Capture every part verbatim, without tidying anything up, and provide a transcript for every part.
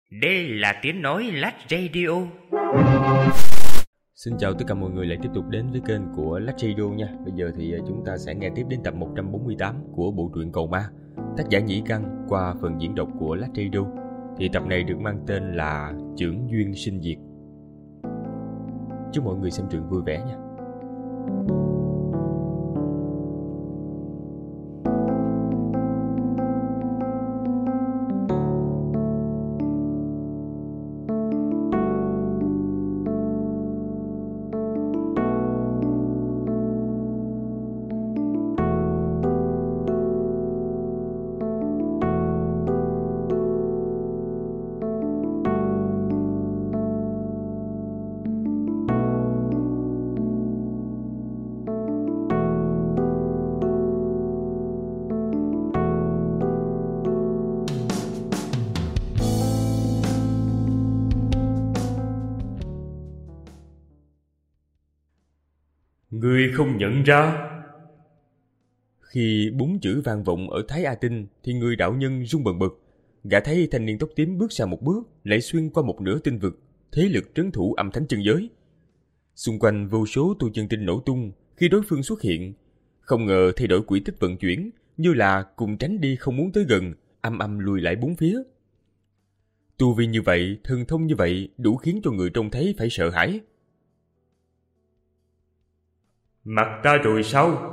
Đây là tiếng nói Lách Radio. Xin chào tất cả mọi người lại tiếp tục đến với kênh của Lách Radio nha. Bây giờ thì chúng ta sẽ nghe tiếp đến tập một trăm bốn mươi tám của bộ truyện Cầu Ma, tác giả Nhĩ Căn qua phần diễn đọc của Lách Radio. Thì tập này được mang tên là Chưởng Duyên Sinh Diệt. Chúc mọi người xem truyện vui vẻ nha. Ngươi không nhận ra? Khi bốn chữ vang vọng ở Thái A Tinh thì người đạo nhân run bần bật. Gã thấy thanh niên tóc tím bước ra một bước, lại xuyên qua một nửa tinh vực, thế lực trấn thủ âm thánh chân giới. Xung quanh vô số tu chân tinh nổ tung khi đối phương xuất hiện, không ngờ thay đổi quỹ tích vận chuyển, như là cùng tránh đi không muốn tới gần, âm âm lùi lại bốn phía. Tu vi như vậy, thần thông như vậy, đủ khiến cho người trông thấy phải sợ hãi. Mặt ta rồi sao?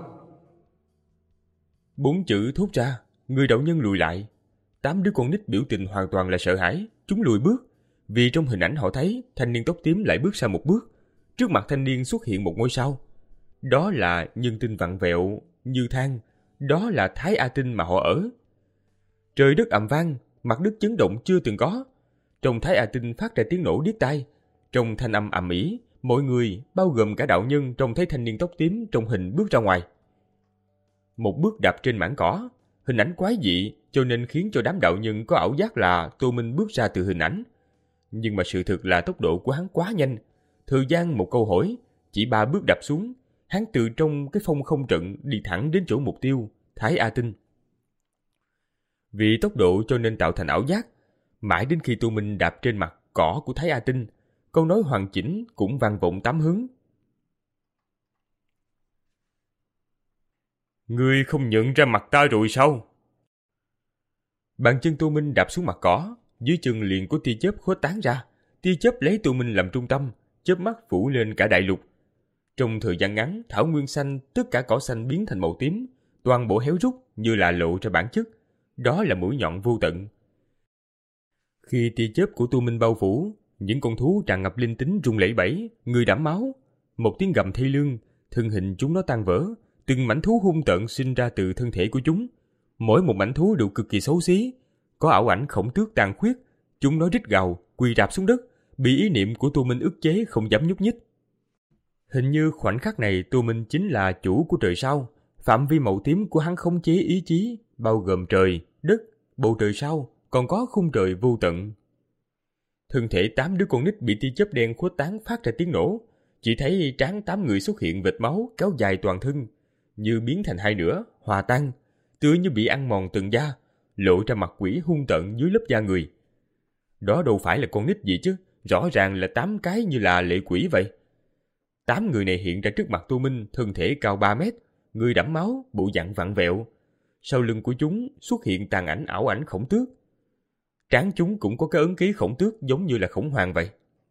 Bốn chữ thốt ra, người đạo nhân lùi lại. Tám đứa con nít biểu tình hoàn toàn là sợ hãi, chúng lùi bước, vì trong hình ảnh họ thấy thanh niên tóc tím lại bước ra một bước. Trước mặt thanh niên xuất hiện một ngôi sao. Đó là nhân tinh vặn vẹo như than, đó là Thái A Tinh mà họ ở. Trời đất ầm vang, mặt đất chấn động chưa từng có. Trong Thái A Tinh phát ra tiếng nổ điếc tai, trong thanh âm ầm ĩ, mọi người, bao gồm cả đạo nhân, trông thấy thanh niên tóc tím trong hình bước ra ngoài. Một bước đạp trên mảng cỏ, hình ảnh quái dị cho nên khiến cho đám đạo nhân có ảo giác là Tô Minh bước ra từ hình ảnh. Nhưng mà sự thực là tốc độ của hắn quá nhanh. Thời gian một câu hỏi, chỉ ba bước đạp xuống, hắn từ trong cái phong không trận đi thẳng đến chỗ mục tiêu, Thái A Tinh. Vì tốc độ cho nên tạo thành ảo giác, mãi đến khi Tô Minh đạp trên mặt cỏ của Thái A Tinh, câu nói hoàn chỉnh cũng vang vọng tám hướng. Ngươi không nhận ra mặt ta rồi sao? Bàn chân Tô Minh đạp xuống mặt cỏ, dưới chân liền có tia chớp khuếch tán ra, tia chớp lấy Tô Minh làm trung tâm, chớp mắt phủ lên cả đại lục. Trong thời gian ngắn, thảo nguyên xanh, tất cả cỏ xanh biến thành màu tím, toàn bộ héo rút như là lộ ra bản chất, đó là mũi nhọn vô tận. Khi tia chớp của Tô Minh bao phủ, những con thú tràn ngập linh tính rung lẩy bẩy, người đẫm máu, một tiếng gầm thê lương, thân hình chúng nó tan vỡ, từng mảnh thú hung tợn sinh ra từ thân thể của chúng. Mỗi một mảnh thú đều cực kỳ xấu xí, có ảo ảnh khổng tước tàn khuyết, chúng nó rít gào, quỳ rạp xuống đất, bị ý niệm của Tô Minh ức chế không dám nhúc nhích. Hình như khoảnh khắc này Tô Minh chính là chủ của trời sao, phạm vi màu tím của hắn khống chế ý chí, bao gồm trời, đất, bầu trời sao, còn có khung trời vô tận. Thân thể tám đứa con nít bị tia chớp đen khuếch tán phát ra tiếng nổ, chỉ thấy trán tám người xuất hiện vệt máu kéo dài toàn thân, như biến thành hai nửa, hòa tan, tựa như bị ăn mòn từng da, lộ ra mặt quỷ hung tợn dưới lớp da người. Đó đâu phải là con nít gì chứ, rõ ràng là tám cái như là lệ quỷ vậy. Tám người này hiện ra trước mặt Tô Minh, thân thể cao ba mét, người đẫm máu, bộ dạng vặn vẹo. Sau lưng của chúng xuất hiện tàn ảnh ảo ảnh khổng tước. Trán chúng cũng có cái ấn ký khổng tước giống như là khổng hoàng vậy.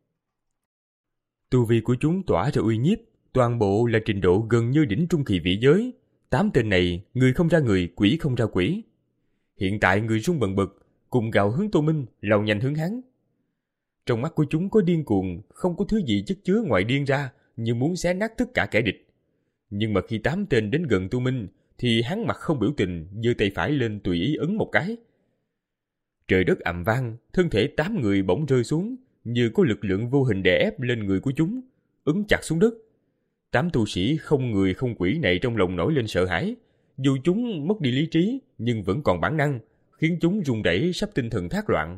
Tu vi của chúng tỏa ra uy nhiếp, toàn bộ là trình độ gần như đỉnh trung kỳ vị giới. Tám tên này, người không ra người, quỷ không ra quỷ. Hiện tại người run bần bật, cùng gào hướng Tô Minh, lao nhanh hướng hắn. Trong mắt của chúng có điên cuồng, không có thứ gì chất chứa ngoài điên ra, như muốn xé nát tất cả kẻ địch. Nhưng mà khi tám tên đến gần Tô Minh, thì hắn mặt không biểu tình, giơ tay phải lên tùy ý ấn một cái. Trời đất ầm vang, thân thể tám người bỗng rơi xuống, như có lực lượng vô hình đè ép lên người của chúng, ấn chặt xuống đất. Tám tu sĩ không người không quỷ này trong lòng nổi lên sợ hãi, dù chúng mất đi lý trí nhưng vẫn còn bản năng, khiến chúng run rẩy sắp tinh thần thác loạn.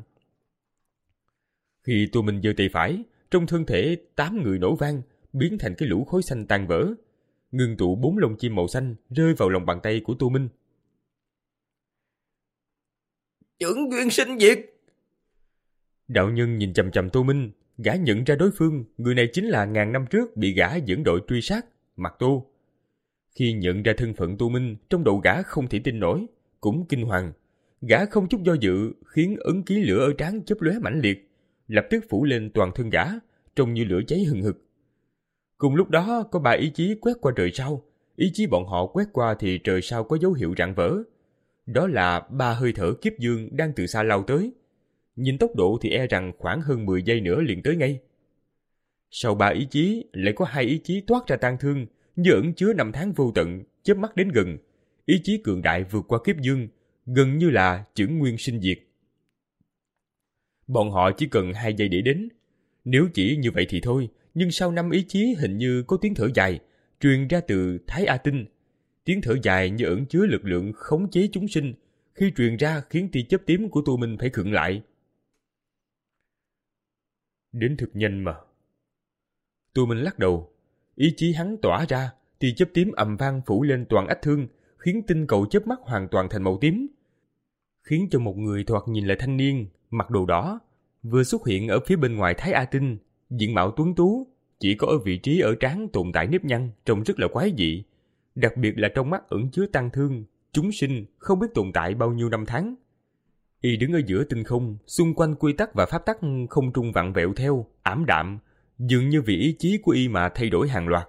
Khi Tô Minh giơ tay phải, trong thân thể tám người nổ vang, biến thành cái lũ khối xanh tan vỡ, ngưng tụ bốn lông chim màu xanh rơi vào lòng bàn tay của Tô Minh. Chưởng duyên sinh diệt! Đạo nhân nhìn chằm chằm Tô Minh, gã nhận ra đối phương, người này chính là ngàn năm trước bị gã dẫn đội truy sát, Mặt Tô. Khi nhận ra thân phận Tô Minh, trong đầu gã không thể tin nổi, cũng kinh hoàng. Gã không chút do dự, khiến ấn ký lửa ở trán chớp lóe mãnh liệt, lập tức phủ lên toàn thân gã, trông như lửa cháy hừng hực. Cùng lúc đó, có ba ý chí quét qua trời sao. Ý chí bọn họ quét qua thì trời sao có dấu hiệu rạn vỡ. Đó là ba hơi thở kiếp dương đang từ xa lao tới. Nhìn tốc độ thì e rằng khoảng hơn mười giây nữa liền tới ngay. Sau ba ý chí, lại có hai ý chí toát ra tang thương, như ẩn chứa năm tháng vô tận, chớp mắt đến gần. Ý chí cường đại vượt qua kiếp dương, gần như là chưởng nguyên sinh diệt. Bọn họ chỉ cần hai giây để đến. Nếu chỉ như vậy thì thôi, nhưng sau năm ý chí hình như có tiếng thở dài, truyền ra từ Thái A Tinh. Tiếng thở dài như ẩn chứa lực lượng khống chế chúng sinh, khi truyền ra khiến tia chớp tím của Tô Minh phải khựng lại. Đến thực nhanh mà. Tô Minh lắc đầu. Ý chí hắn tỏa ra, tia chớp tím ầm vang phủ lên toàn ách thương, khiến tinh cầu chớp mắt hoàn toàn thành màu tím, khiến cho một người thoạt nhìn là thanh niên, mặc đồ đỏ, vừa xuất hiện ở phía bên ngoài Thái A Tinh, diện mạo tuấn tú, chỉ có ở vị trí ở trán tồn tại nếp nhăn, trông rất là quái dị. Đặc biệt là trong mắt ẩn chứa tang thương, chúng sinh không biết tồn tại bao nhiêu năm tháng. Y đứng ở giữa tinh không, xung quanh quy tắc và pháp tắc không trung vặn vẹo theo, ảm đạm, dường như vì ý chí của Y mà thay đổi hàng loạt.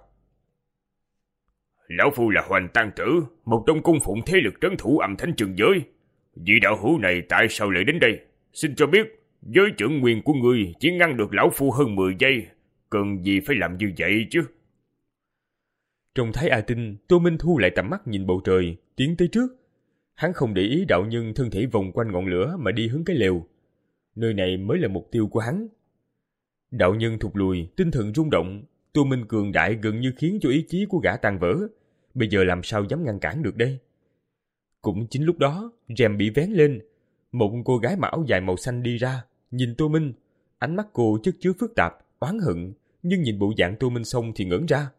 Lão Phu là Hoành Tăng Tử, một trong cung phụng thế lực trấn thủ âm thánh trường giới. Vị đạo hữu này tại sao lại đến đây? Xin cho biết, giới trưởng nguyên của ngươi chỉ ngăn được Lão Phu hơn mười giây, cần gì phải làm như vậy chứ? Trong Thái A Tinh, Tô Minh thu lại tầm mắt nhìn bầu trời, tiến tới trước. Hắn không để ý đạo nhân thân thể vòng quanh ngọn lửa mà đi hướng cái lều. Nơi này mới là mục tiêu của hắn. Đạo nhân thụt lùi, tinh thần rung động. Tô Minh cường đại gần như khiến cho ý chí của gã tan vỡ. Bây giờ làm sao dám ngăn cản được đây? Cũng chính lúc đó, rèm bị vén lên. Một cô gái mặc áo dài màu xanh đi ra, nhìn Tô Minh. Ánh mắt cô chất chứa phức tạp, oán hận, nhưng nhìn bộ dạng Tô Minh xong thì ngẩn ra.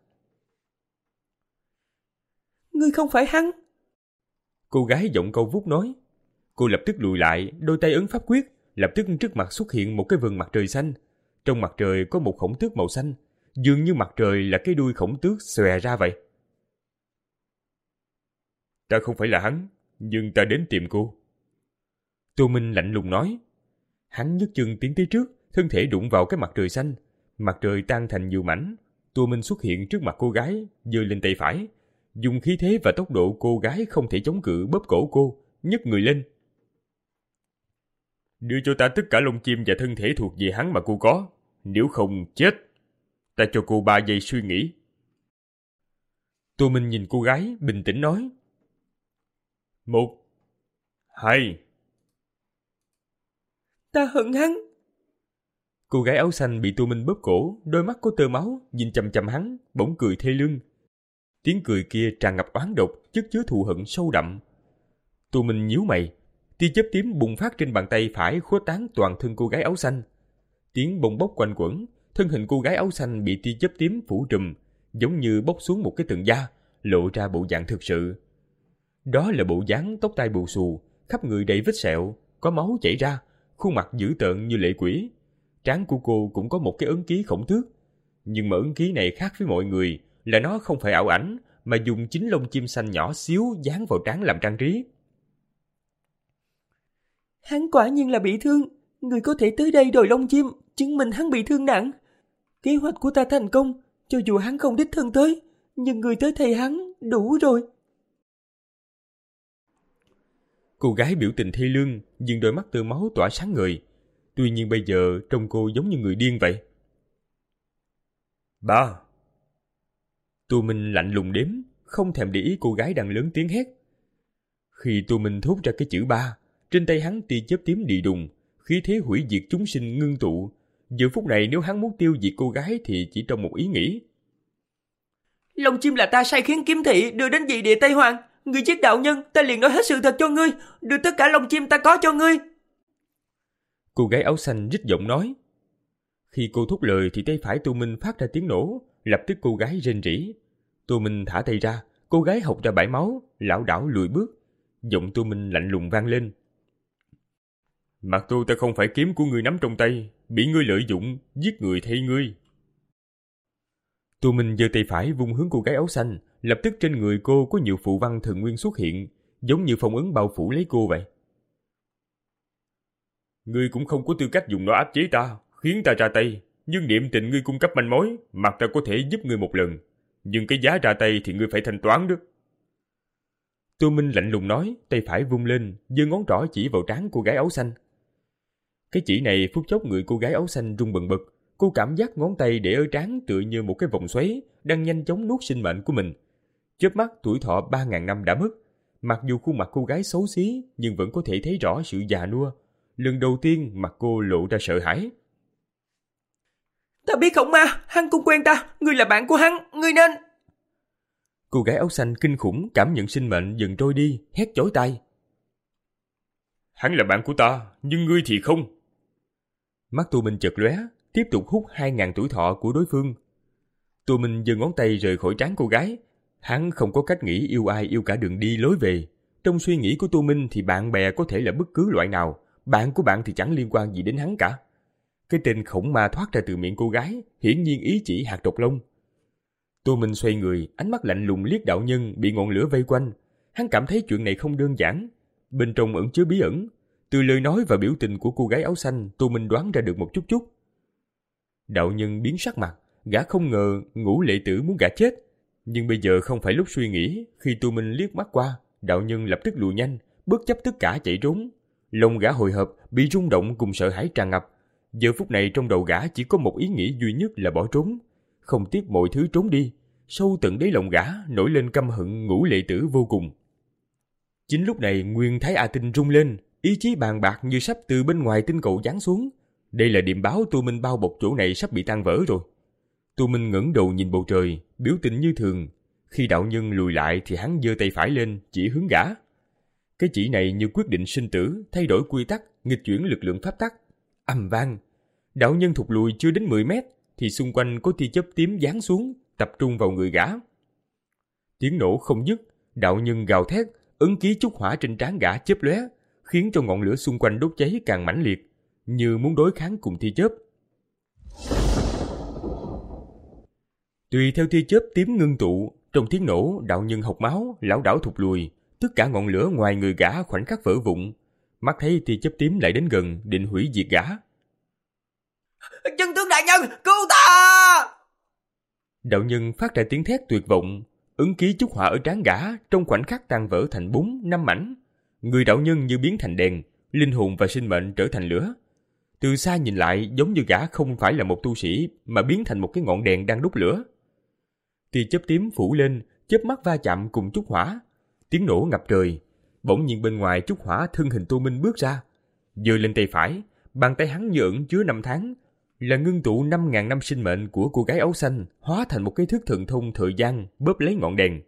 Ngươi không phải hắn. Cô gái giọng câu vút nói. Cô lập tức lùi lại, đôi tay ấn pháp quyết, lập tức trước mặt xuất hiện một cái vầng mặt trời xanh. Trong mặt trời có một khổng tước màu xanh, dường như mặt trời là cái đuôi khổng tước xòe ra vậy. Ta không phải là hắn, nhưng ta đến tìm cô. Tô Minh lạnh lùng nói. Hắn nhấc chân tiến tới trước, thân thể đụng vào cái mặt trời xanh. Mặt trời tan thành nhiều mảnh. Tô Minh xuất hiện trước mặt cô gái, giơ lên tay phải, dùng khí thế và tốc độ cô gái không thể chống cự bóp cổ cô, nhấc người lên. Đưa cho ta tất cả lông chim và thân thể thuộc về hắn mà cô có, nếu không chết. Ta cho cô ba giây suy nghĩ. Tô Minh nhìn cô gái, bình tĩnh nói. Một, hai. Ta hận hắn. Cô gái áo xanh bị Tô Minh bóp cổ, đôi mắt có tơ máu, nhìn chằm chằm hắn, bỗng cười thê lương. Tiếng cười kia tràn ngập oán độc, chất chứa thù hận sâu đậm. Tô Minh nhíu mày, tia chớp tím bùng phát trên bàn tay phải khuếch tán toàn thân cô gái áo xanh. Tiếng bông bốc quanh quẩn, thân hình cô gái áo xanh bị tia chớp tím phủ trùm, giống như bốc xuống một cái tầng da, lộ ra bộ dạng thực sự. Đó là bộ dáng tóc tai bù xù, khắp người đầy vết sẹo, có máu chảy ra, khuôn mặt dữ tợn như lệ quỷ. Trán của cô cũng có một cái ấn ký khổng tước, nhưng mà ấn ký này khác với mọi người, là nó không phải ảo ảnh, mà dùng chính lông chim xanh nhỏ xíu dán vào trán làm trang trí. Hắn quả nhiên là bị thương. Người có thể tới đây đòi lông chim, chứng minh hắn bị thương nặng. Kế hoạch của ta thành công, cho dù hắn không đích thân tới, nhưng người tới thay hắn đủ rồi. Cô gái biểu tình thê lương, nhưng đôi mắt tơ máu tỏa sáng ngời. Tuy nhiên bây giờ trông cô giống như người điên vậy. Ba. Tô Minh lạnh lùng đếm, không thèm để ý cô gái đang lớn tiếng hét. Khi Tô Minh thốt ra cái chữ ba, trên tay hắn tia chớp tím đi đùng, khí thế hủy diệt chúng sinh ngưng tụ. Giờ phút này nếu hắn muốn tiêu diệt cô gái thì chỉ trong một ý nghĩ. Lông chim là ta sai khiến kiếm thị đưa đến dị địa Tây Hoàng. Ngươi giết đạo nhân, ta liền nói hết sự thật cho ngươi, đưa tất cả lông chim ta có cho ngươi. Cô gái áo xanh rít giọng nói. Khi cô thốt lời thì tay phải Tô Minh phát ra tiếng nổ, lập tức cô gái rên rỉ. Tô Minh thả tay ra, cô gái hộc ra bãi máu, lảo đảo lùi bước. Giọng Tô Minh lạnh lùng vang lên. Mặc dù ta không phải kiếm của ngươi nắm trong tay, bị ngươi lợi dụng, giết người thay ngươi. Tô Minh giơ tay phải vung hướng cô gái áo xanh, lập tức trên người cô có nhiều phù văn thần nguyên xuất hiện, giống như phong ấn bao phủ lấy cô vậy. Ngươi cũng không có tư cách dùng nó áp chế ta, khiến ta ra tay, nhưng niệm tình ngươi cung cấp manh mối, mặt ta có thể giúp ngươi một lần, nhưng cái giá ra tay thì ngươi phải thanh toán đó. Tô Minh lạnh lùng nói, tay phải vung lên, giơ ngón trỏ chỉ vào trán cô gái áo xanh. Cái chỉ này phút chốc người cô gái áo xanh rung bần bật, cô cảm giác ngón tay để ở trán tựa như một cái vòng xoáy đang nhanh chóng nuốt sinh mệnh của mình. Chớp mắt tuổi thọ ba ngàn năm đã mất, mặc dù khuôn mặt cô gái xấu xí nhưng vẫn có thể thấy rõ sự già nua. Lần đầu tiên mặt cô lộ ra sợ hãi. Ta biết Khổng Ma, hắn cũng quen ta, ngươi là bạn của hắn, ngươi nên... Cô gái áo xanh kinh khủng cảm nhận sinh mệnh dần trôi đi, hét chói tai. Hắn là bạn của ta, nhưng ngươi thì không. Mắt Tô Minh chợt lóe, tiếp tục hút hai ngàn tuổi thọ của đối phương. Tô Minh giơ ngón tay rời khỏi trán cô gái. Hắn không có cách nghĩ yêu ai yêu cả đường đi lối về. Trong suy nghĩ của Tô Minh thì bạn bè có thể là bất cứ loại nào, bạn của bạn thì chẳng liên quan gì đến hắn cả. Cái tên Khổng Ma thoát ra từ miệng cô gái, hiển nhiên ý chỉ hạt độc lông. Tô Minh xoay người, ánh mắt lạnh lùng liếc đạo nhân bị ngọn lửa vây quanh. Hắn cảm thấy chuyện này không đơn giản, bên trong ẩn chứa bí ẩn. Từ lời nói và biểu tình của cô gái áo xanh, Tô Minh đoán ra được một chút chút. Đạo nhân biến sắc mặt, gã không ngờ Ngũ Lệ Tử muốn gã chết. Nhưng bây giờ không phải lúc suy nghĩ, khi Tô Minh liếc mắt qua, đạo nhân lập tức lùi nhanh, bất chấp tất cả chạy trốn. Lòng gã hồi hộp, bị rung động cùng sợ hãi tràn ngập. Giờ phút này trong đầu gã chỉ có một ý nghĩ duy nhất là bỏ trốn, không tiếc mọi thứ trốn đi. Sâu tận đáy lòng gã nổi lên căm hận Ngũ Lệ Tử vô cùng. Chính lúc này Nguyên Thái A Tinh rung lên, ý chí bàn bạc như sắp từ bên ngoài tinh cầu giáng xuống. Đây là điểm báo Tô Minh bao bọc chỗ này sắp bị tan vỡ rồi. Tô Minh ngẩng đầu nhìn bầu trời, biểu tình như thường. Khi đạo nhân lùi lại thì hắn giơ tay phải lên, chỉ hướng gã. Cái chỉ này như quyết định sinh tử, thay đổi quy tắc, nghịch chuyển lực lượng pháp tắc. Ầm vang, đạo nhân thụt lùi chưa đến mười mét, thì xung quanh có tia chớp tím giáng xuống, tập trung vào người gã. Tiếng nổ không dứt, đạo nhân gào thét, ấn ký trúc hỏa trên trán gã chớp lóe, khiến cho ngọn lửa xung quanh đốt cháy càng mãnh liệt, như muốn đối kháng cùng tia chớp. Tùy theo tia chớp tím ngưng tụ, trong tiếng nổ, đạo nhân hộc máu, lảo đảo thụt lùi, tất cả ngọn lửa ngoài người gã khoảnh khắc vỡ vụn. Mắt thấy tia chớp tím lại đến gần, định hủy diệt gã. Chân tướng đại nhân, cứu ta! Đạo nhân phát ra tiếng thét tuyệt vọng, ấn ký trúc hỏa ở trán gã trong khoảnh khắc tan vỡ thành bốn năm mảnh. Người đạo nhân như biến thành đèn, linh hồn và sinh mệnh trở thành lửa. Từ xa nhìn lại giống như gã không phải là một tu sĩ mà biến thành một cái ngọn đèn đang đốt lửa. Tia chớp tím phủ lên, chớp mắt va chạm cùng trúc hỏa, tiếng nổ ngập trời. Bỗng nhiên bên ngoài trúc hỏa thân hình Tô Minh bước ra, giơ lên tay phải, bàn tay hắn như ẩn chứa năm tháng, là ngưng tụ năm ngàn năm sinh mệnh của cô gái áo xanh, hóa thành một cái thước thần thông thời gian bóp lấy ngọn đèn.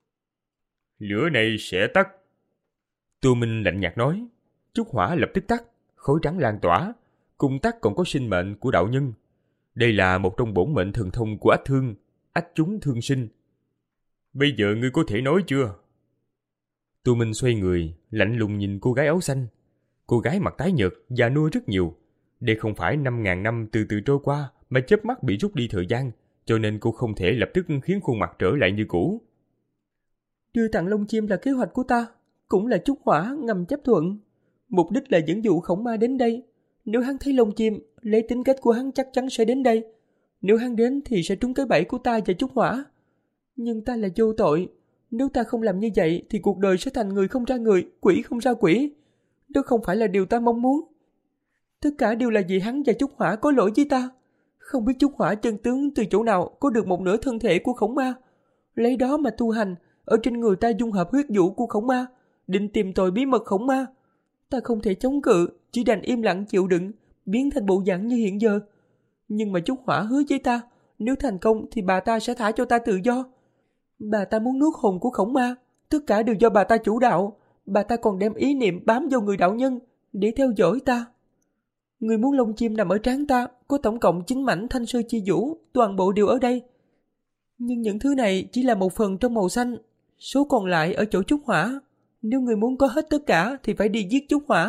Lửa này sẽ tắt. Tô Minh lạnh nhạt nói. Trúc hỏa lập tức tắt, khói trắng lan tỏa, cùng tắt còn có sinh mệnh của đạo nhân. Đây là một trong bổn mệnh thần thông của ách thương, ách chúng thương sinh. Bây giờ ngươi có thể nói chưa? Tô Minh xoay người, lạnh lùng nhìn cô gái áo xanh. Cô gái mặt tái nhợt, già nua rất nhiều. Đây không phải năm ngàn năm từ từ trôi qua, mà chớp mắt bị rút đi thời gian, cho nên cô không thể lập tức khiến khuôn mặt trở lại như cũ. Đưa tặng lông chim là kế hoạch của ta, cũng là trúc hỏa ngầm chấp thuận. Mục đích là dẫn dụ Khổng Ma đến đây. Nếu hắn thấy lông chim, lấy tính cách của hắn chắc chắn sẽ đến đây. Nếu hắn đến thì sẽ trúng cái bẫy của ta và trúc hỏa. Nhưng ta là vô tội. Nếu ta không làm như vậy thì cuộc đời sẽ thành người không ra người, quỷ không ra quỷ. Đó không phải là điều ta mong muốn. Tất cả đều là vì hắn và trúc hỏa có lỗi với ta. Không biết trúc hỏa chân tướng từ chỗ nào có được một nửa thân thể của Khổng Ma. Lấy đó mà tu hành, ở trên người ta dung hợp huyết vũ của Khổng Ma, định tìm tòi bí mật Khổng Ma. Ta không thể chống cự, chỉ đành im lặng chịu đựng, biến thành bộ dạng như hiện giờ. Nhưng mà trúc hỏa hứa với ta, nếu thành công thì bà ta sẽ thả cho ta tự do. Bà ta muốn nuốt hồn của Khổng Ma, tất cả đều do bà ta chủ đạo. Bà ta còn đem ý niệm bám vào người đạo nhân để theo dõi ta. Người muốn lông chim nằm ở trán ta, có tổng cộng chín mảnh thanh sơ chi vũ, toàn bộ đều ở đây. Nhưng những thứ này chỉ là một phần trong màu xanh, số còn lại ở chỗ trúc hỏa. Nếu người muốn có hết tất cả thì phải đi giết trúc hỏa.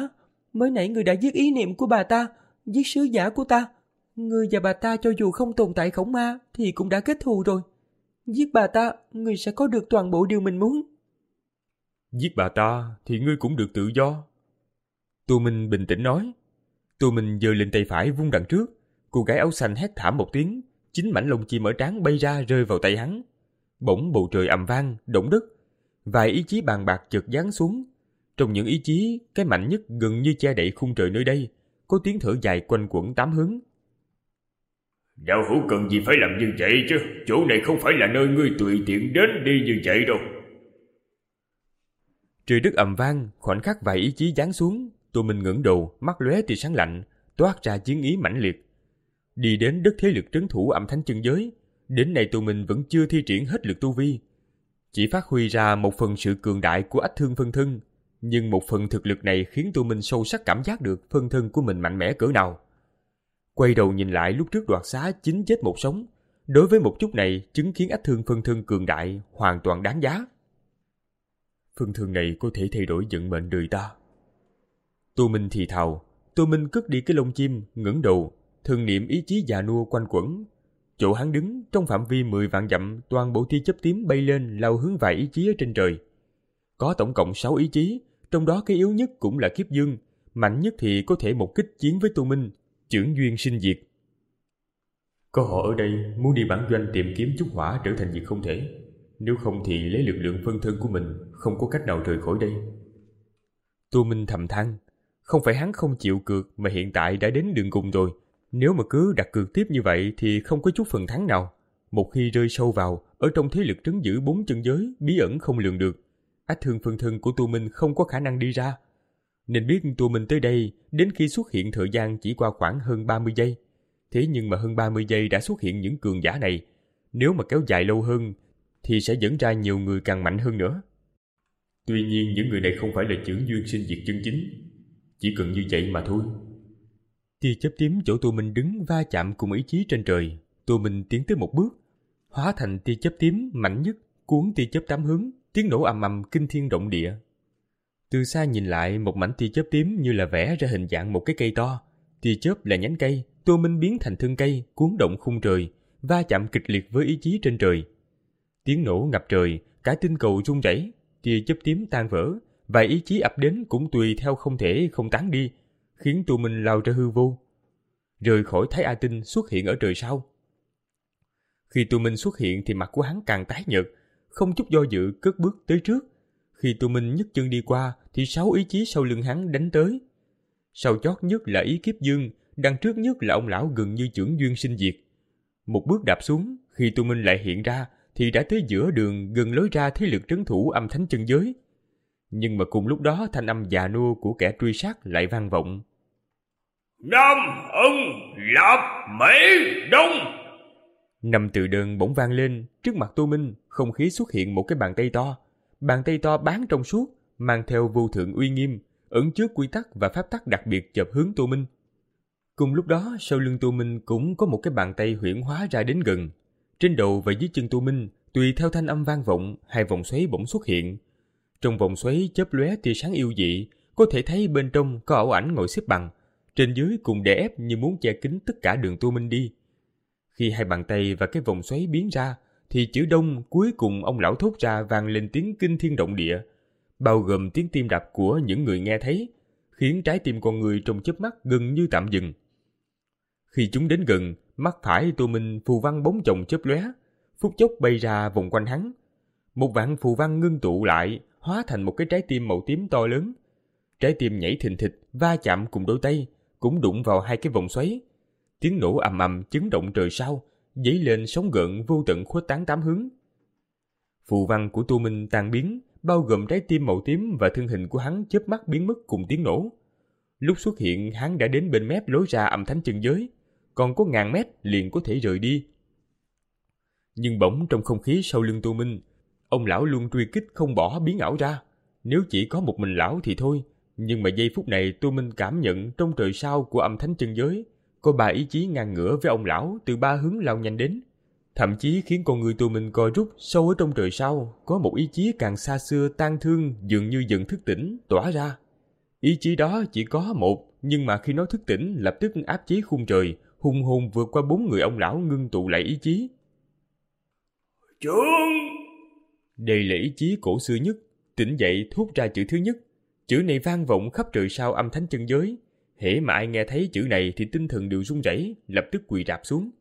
Mới nãy người đã giết ý niệm của bà ta, giết sứ giả của ta. Người và bà ta cho dù không tồn tại khổng ma thì cũng đã kết thù rồi. Giết bà ta, người sẽ có được toàn bộ điều mình muốn. Giết bà ta thì ngươi cũng được tự do. Tô Minh bình tĩnh nói. Tô Minh giơ lên tay phải vung đằng trước. Cô gái áo xanh hét thảm một tiếng. Chính mảnh lông chim ở trán bay ra rơi vào tay hắn. Bỗng bầu trời ầm vang, động đất. Vài ý chí bàn bạc chợt giáng xuống. Trong những ý chí, cái mạnh nhất gần như che đậy khung trời nơi đây. Có tiếng thở dài quanh quẩn tám hướng. Đạo hữu cần gì phải làm như vậy chứ? Chỗ này không phải là nơi ngươi tùy tiện đến đi như vậy đâu. Trời đất ầm vang, khoảnh khắc vài ý chí giáng xuống. Tô Minh ngẩng đầu, mắt lóe tia sáng lạnh, toát ra chiến ý mãnh liệt. Đi đến đất thế lực trấn thủ âm thánh chân giới. Đến nay Tô Minh vẫn chưa thi triển hết lực tu vi. Chỉ phát huy ra một phần sự cường đại của ách thương phân thân. Nhưng một phần thực lực này khiến Tô Minh sâu sắc cảm giác được phân thân của mình mạnh mẽ cỡ nào. Quay đầu nhìn lại lúc trước đoạt xá chín chết một sống. Đối với một chút này, chứng kiến ách thương phân thân cường đại hoàn toàn đáng giá. Phân thân này có thể thay đổi vận mệnh đời ta. Tô Minh thì thào. Tô Minh cất đi cái lông chim, ngẩng đầu, thần niệm ý chí già nua quanh quẩn. Chỗ hắn đứng, trong phạm vi mười vạn dặm, toàn bộ tia chớp tím bay lên lao hướng vài ý chí ở trên trời. Có tổng cộng sáu ý chí, trong đó cái yếu nhất cũng là kiếp dương, mạnh nhất thì có thể một kích chiến với Tô Minh, chưởng duyên sinh diệt. Có họ ở đây muốn đi bản doanh tìm kiếm chút hỏa trở thành việc không thể. Nếu không thì lấy lực lượng phân thân của mình không có cách nào rời khỏi đây. Tô Minh thầm than. Không phải hắn không chịu cược mà hiện tại đã đến đường cùng rồi. Nếu mà cứ đặt cược tiếp như vậy thì không có chút phần thắng nào. Một khi rơi sâu vào, ở trong thế lực trấn giữ bốn chân giới, bí ẩn không lường được, ách thương phân thân của Tô Minh không có khả năng đi ra. Nên biết Tô Minh tới đây, đến khi xuất hiện thời gian chỉ qua khoảng hơn ba mươi giây. Thế nhưng mà hơn ba mươi giây đã xuất hiện những cường giả này. Nếu mà kéo dài lâu hơn, thì sẽ dẫn ra nhiều người càng mạnh hơn nữa. Tuy nhiên những người này không phải là chưởng duyên sinh diệt chân chính. Chỉ cần như vậy mà thôi. Tia chớp tím chỗ Tô Minh đứng va chạm cùng ý chí trên trời. Tô Minh tiến tới một bước, hóa thành tia chớp tím mạnh nhất, cuốn tia chớp tám hướng, tiếng nổ ầm ầm kinh thiên động địa. Từ xa nhìn lại, một mảnh tia chớp tím như là vẽ ra hình dạng một cái cây to. Tia chớp là nhánh cây, Tô Minh biến thành thân cây, cuốn động khung trời, va chạm kịch liệt với ý chí trên trời. Tiếng nổ ngập trời, cả tinh cầu rung rẩy, tia chớp tím tan vỡ, vài ý chí ập đến cũng tùy theo không thể không tán đi, khiến Tô Minh lao ra hư vô, rời khỏi Thái A Tinh xuất hiện ở trời sau. Khi Tô Minh xuất hiện thì mặt của hắn càng tái nhợt, không chút do dự cất bước tới trước. Khi Tô Minh nhấc chân đi qua thì sáu ý chí sau lưng hắn đánh tới. Sau chót nhất là ý kiếp dương, đằng trước nhất là ông lão gần như chưởng duyên sinh diệt. Một bước đạp xuống, khi Tô Minh lại hiện ra thì đã tới giữa đường gần lối ra thế lực trấn thủ âm thánh chân giới. Nhưng mà cùng lúc đó thanh âm già nua của kẻ truy sát lại vang vọng. Nam ân lập mỹ đông. Năm từ đơn bỗng vang lên, trước mặt Tô Minh, không khí xuất hiện một cái bàn tay to. Bàn tay to bán trong suốt, mang theo vô thượng uy nghiêm, ẩn chứa quy tắc và pháp tắc đặc biệt chộp hướng Tô Minh. Cùng lúc đó, sau lưng Tô Minh cũng có một cái bàn tay huyễn hóa ra đến gần. Trên đầu và dưới chân Tô Minh, tùy theo thanh âm vang vọng, hai vòng xoáy bỗng xuất hiện. Trong vòng xoáy chớp lóe tia sáng yêu dị, có thể thấy bên trong có ảo ảnh ngồi xếp bằng, trên dưới cùng đè ép như muốn che kín tất cả đường Tô Minh đi. Khi hai bàn tay và cái vòng xoáy biến ra, thì chữ đông cuối cùng ông lão thốt ra vang lên tiếng kinh thiên động địa, bao gồm tiếng tim đập của những người nghe thấy, khiến trái tim con người trong chớp mắt gần như tạm dừng. Khi chúng đến gần, mắt phải Tô Minh phù văn bóng chồng chớp lóe, phút chốc bay ra vòng quanh hắn. Một vạn phù văn ngưng tụ lại, hóa thành một cái trái tim màu tím to lớn. Trái tim nhảy thình thịch, va chạm cùng đôi tay, cũng đụng vào hai cái vòng xoáy. Tiếng nổ ầm ầm chấn động trời sao, dấy lên sóng gợn vô tận khuếch tán tám hướng. Phù văn của Tô Minh tan biến, bao gồm trái tim màu tím và thân hình của hắn chớp mắt biến mất cùng tiếng nổ. Lúc xuất hiện, hắn đã đến bên mép lối ra âm thánh chân giới, còn có ngàn mét liền có thể rời đi. Nhưng bỗng trong không khí sau lưng Tô Minh, ông lão luôn truy kích không bỏ biến ảo ra. Nếu chỉ có một mình lão thì thôi, nhưng mà giây phút này Tô Minh cảm nhận trong trời sao của âm thánh chân giới có ba ý chí ngang ngửa với ông lão từ ba hướng lao nhanh đến, thậm chí khiến con người Tô Minh co rút. Sâu ở trong trời sao có một ý chí càng xa xưa tan thương dường như dần thức tỉnh tỏa ra. Ý chí đó chỉ có một, nhưng mà khi nó thức tỉnh lập tức áp chế khung trời, hùng hồn vượt qua bốn người ông lão ngưng tụ lại ý chí. Trưởng! Đây là ý chí cổ xưa nhất, tỉnh dậy thốt ra chữ thứ nhất. Chữ này vang vọng khắp trời sao âm thánh chân giới. Hễ mà ai nghe thấy chữ này thì tinh thần đều run rẩy, lập tức quỳ rạp xuống.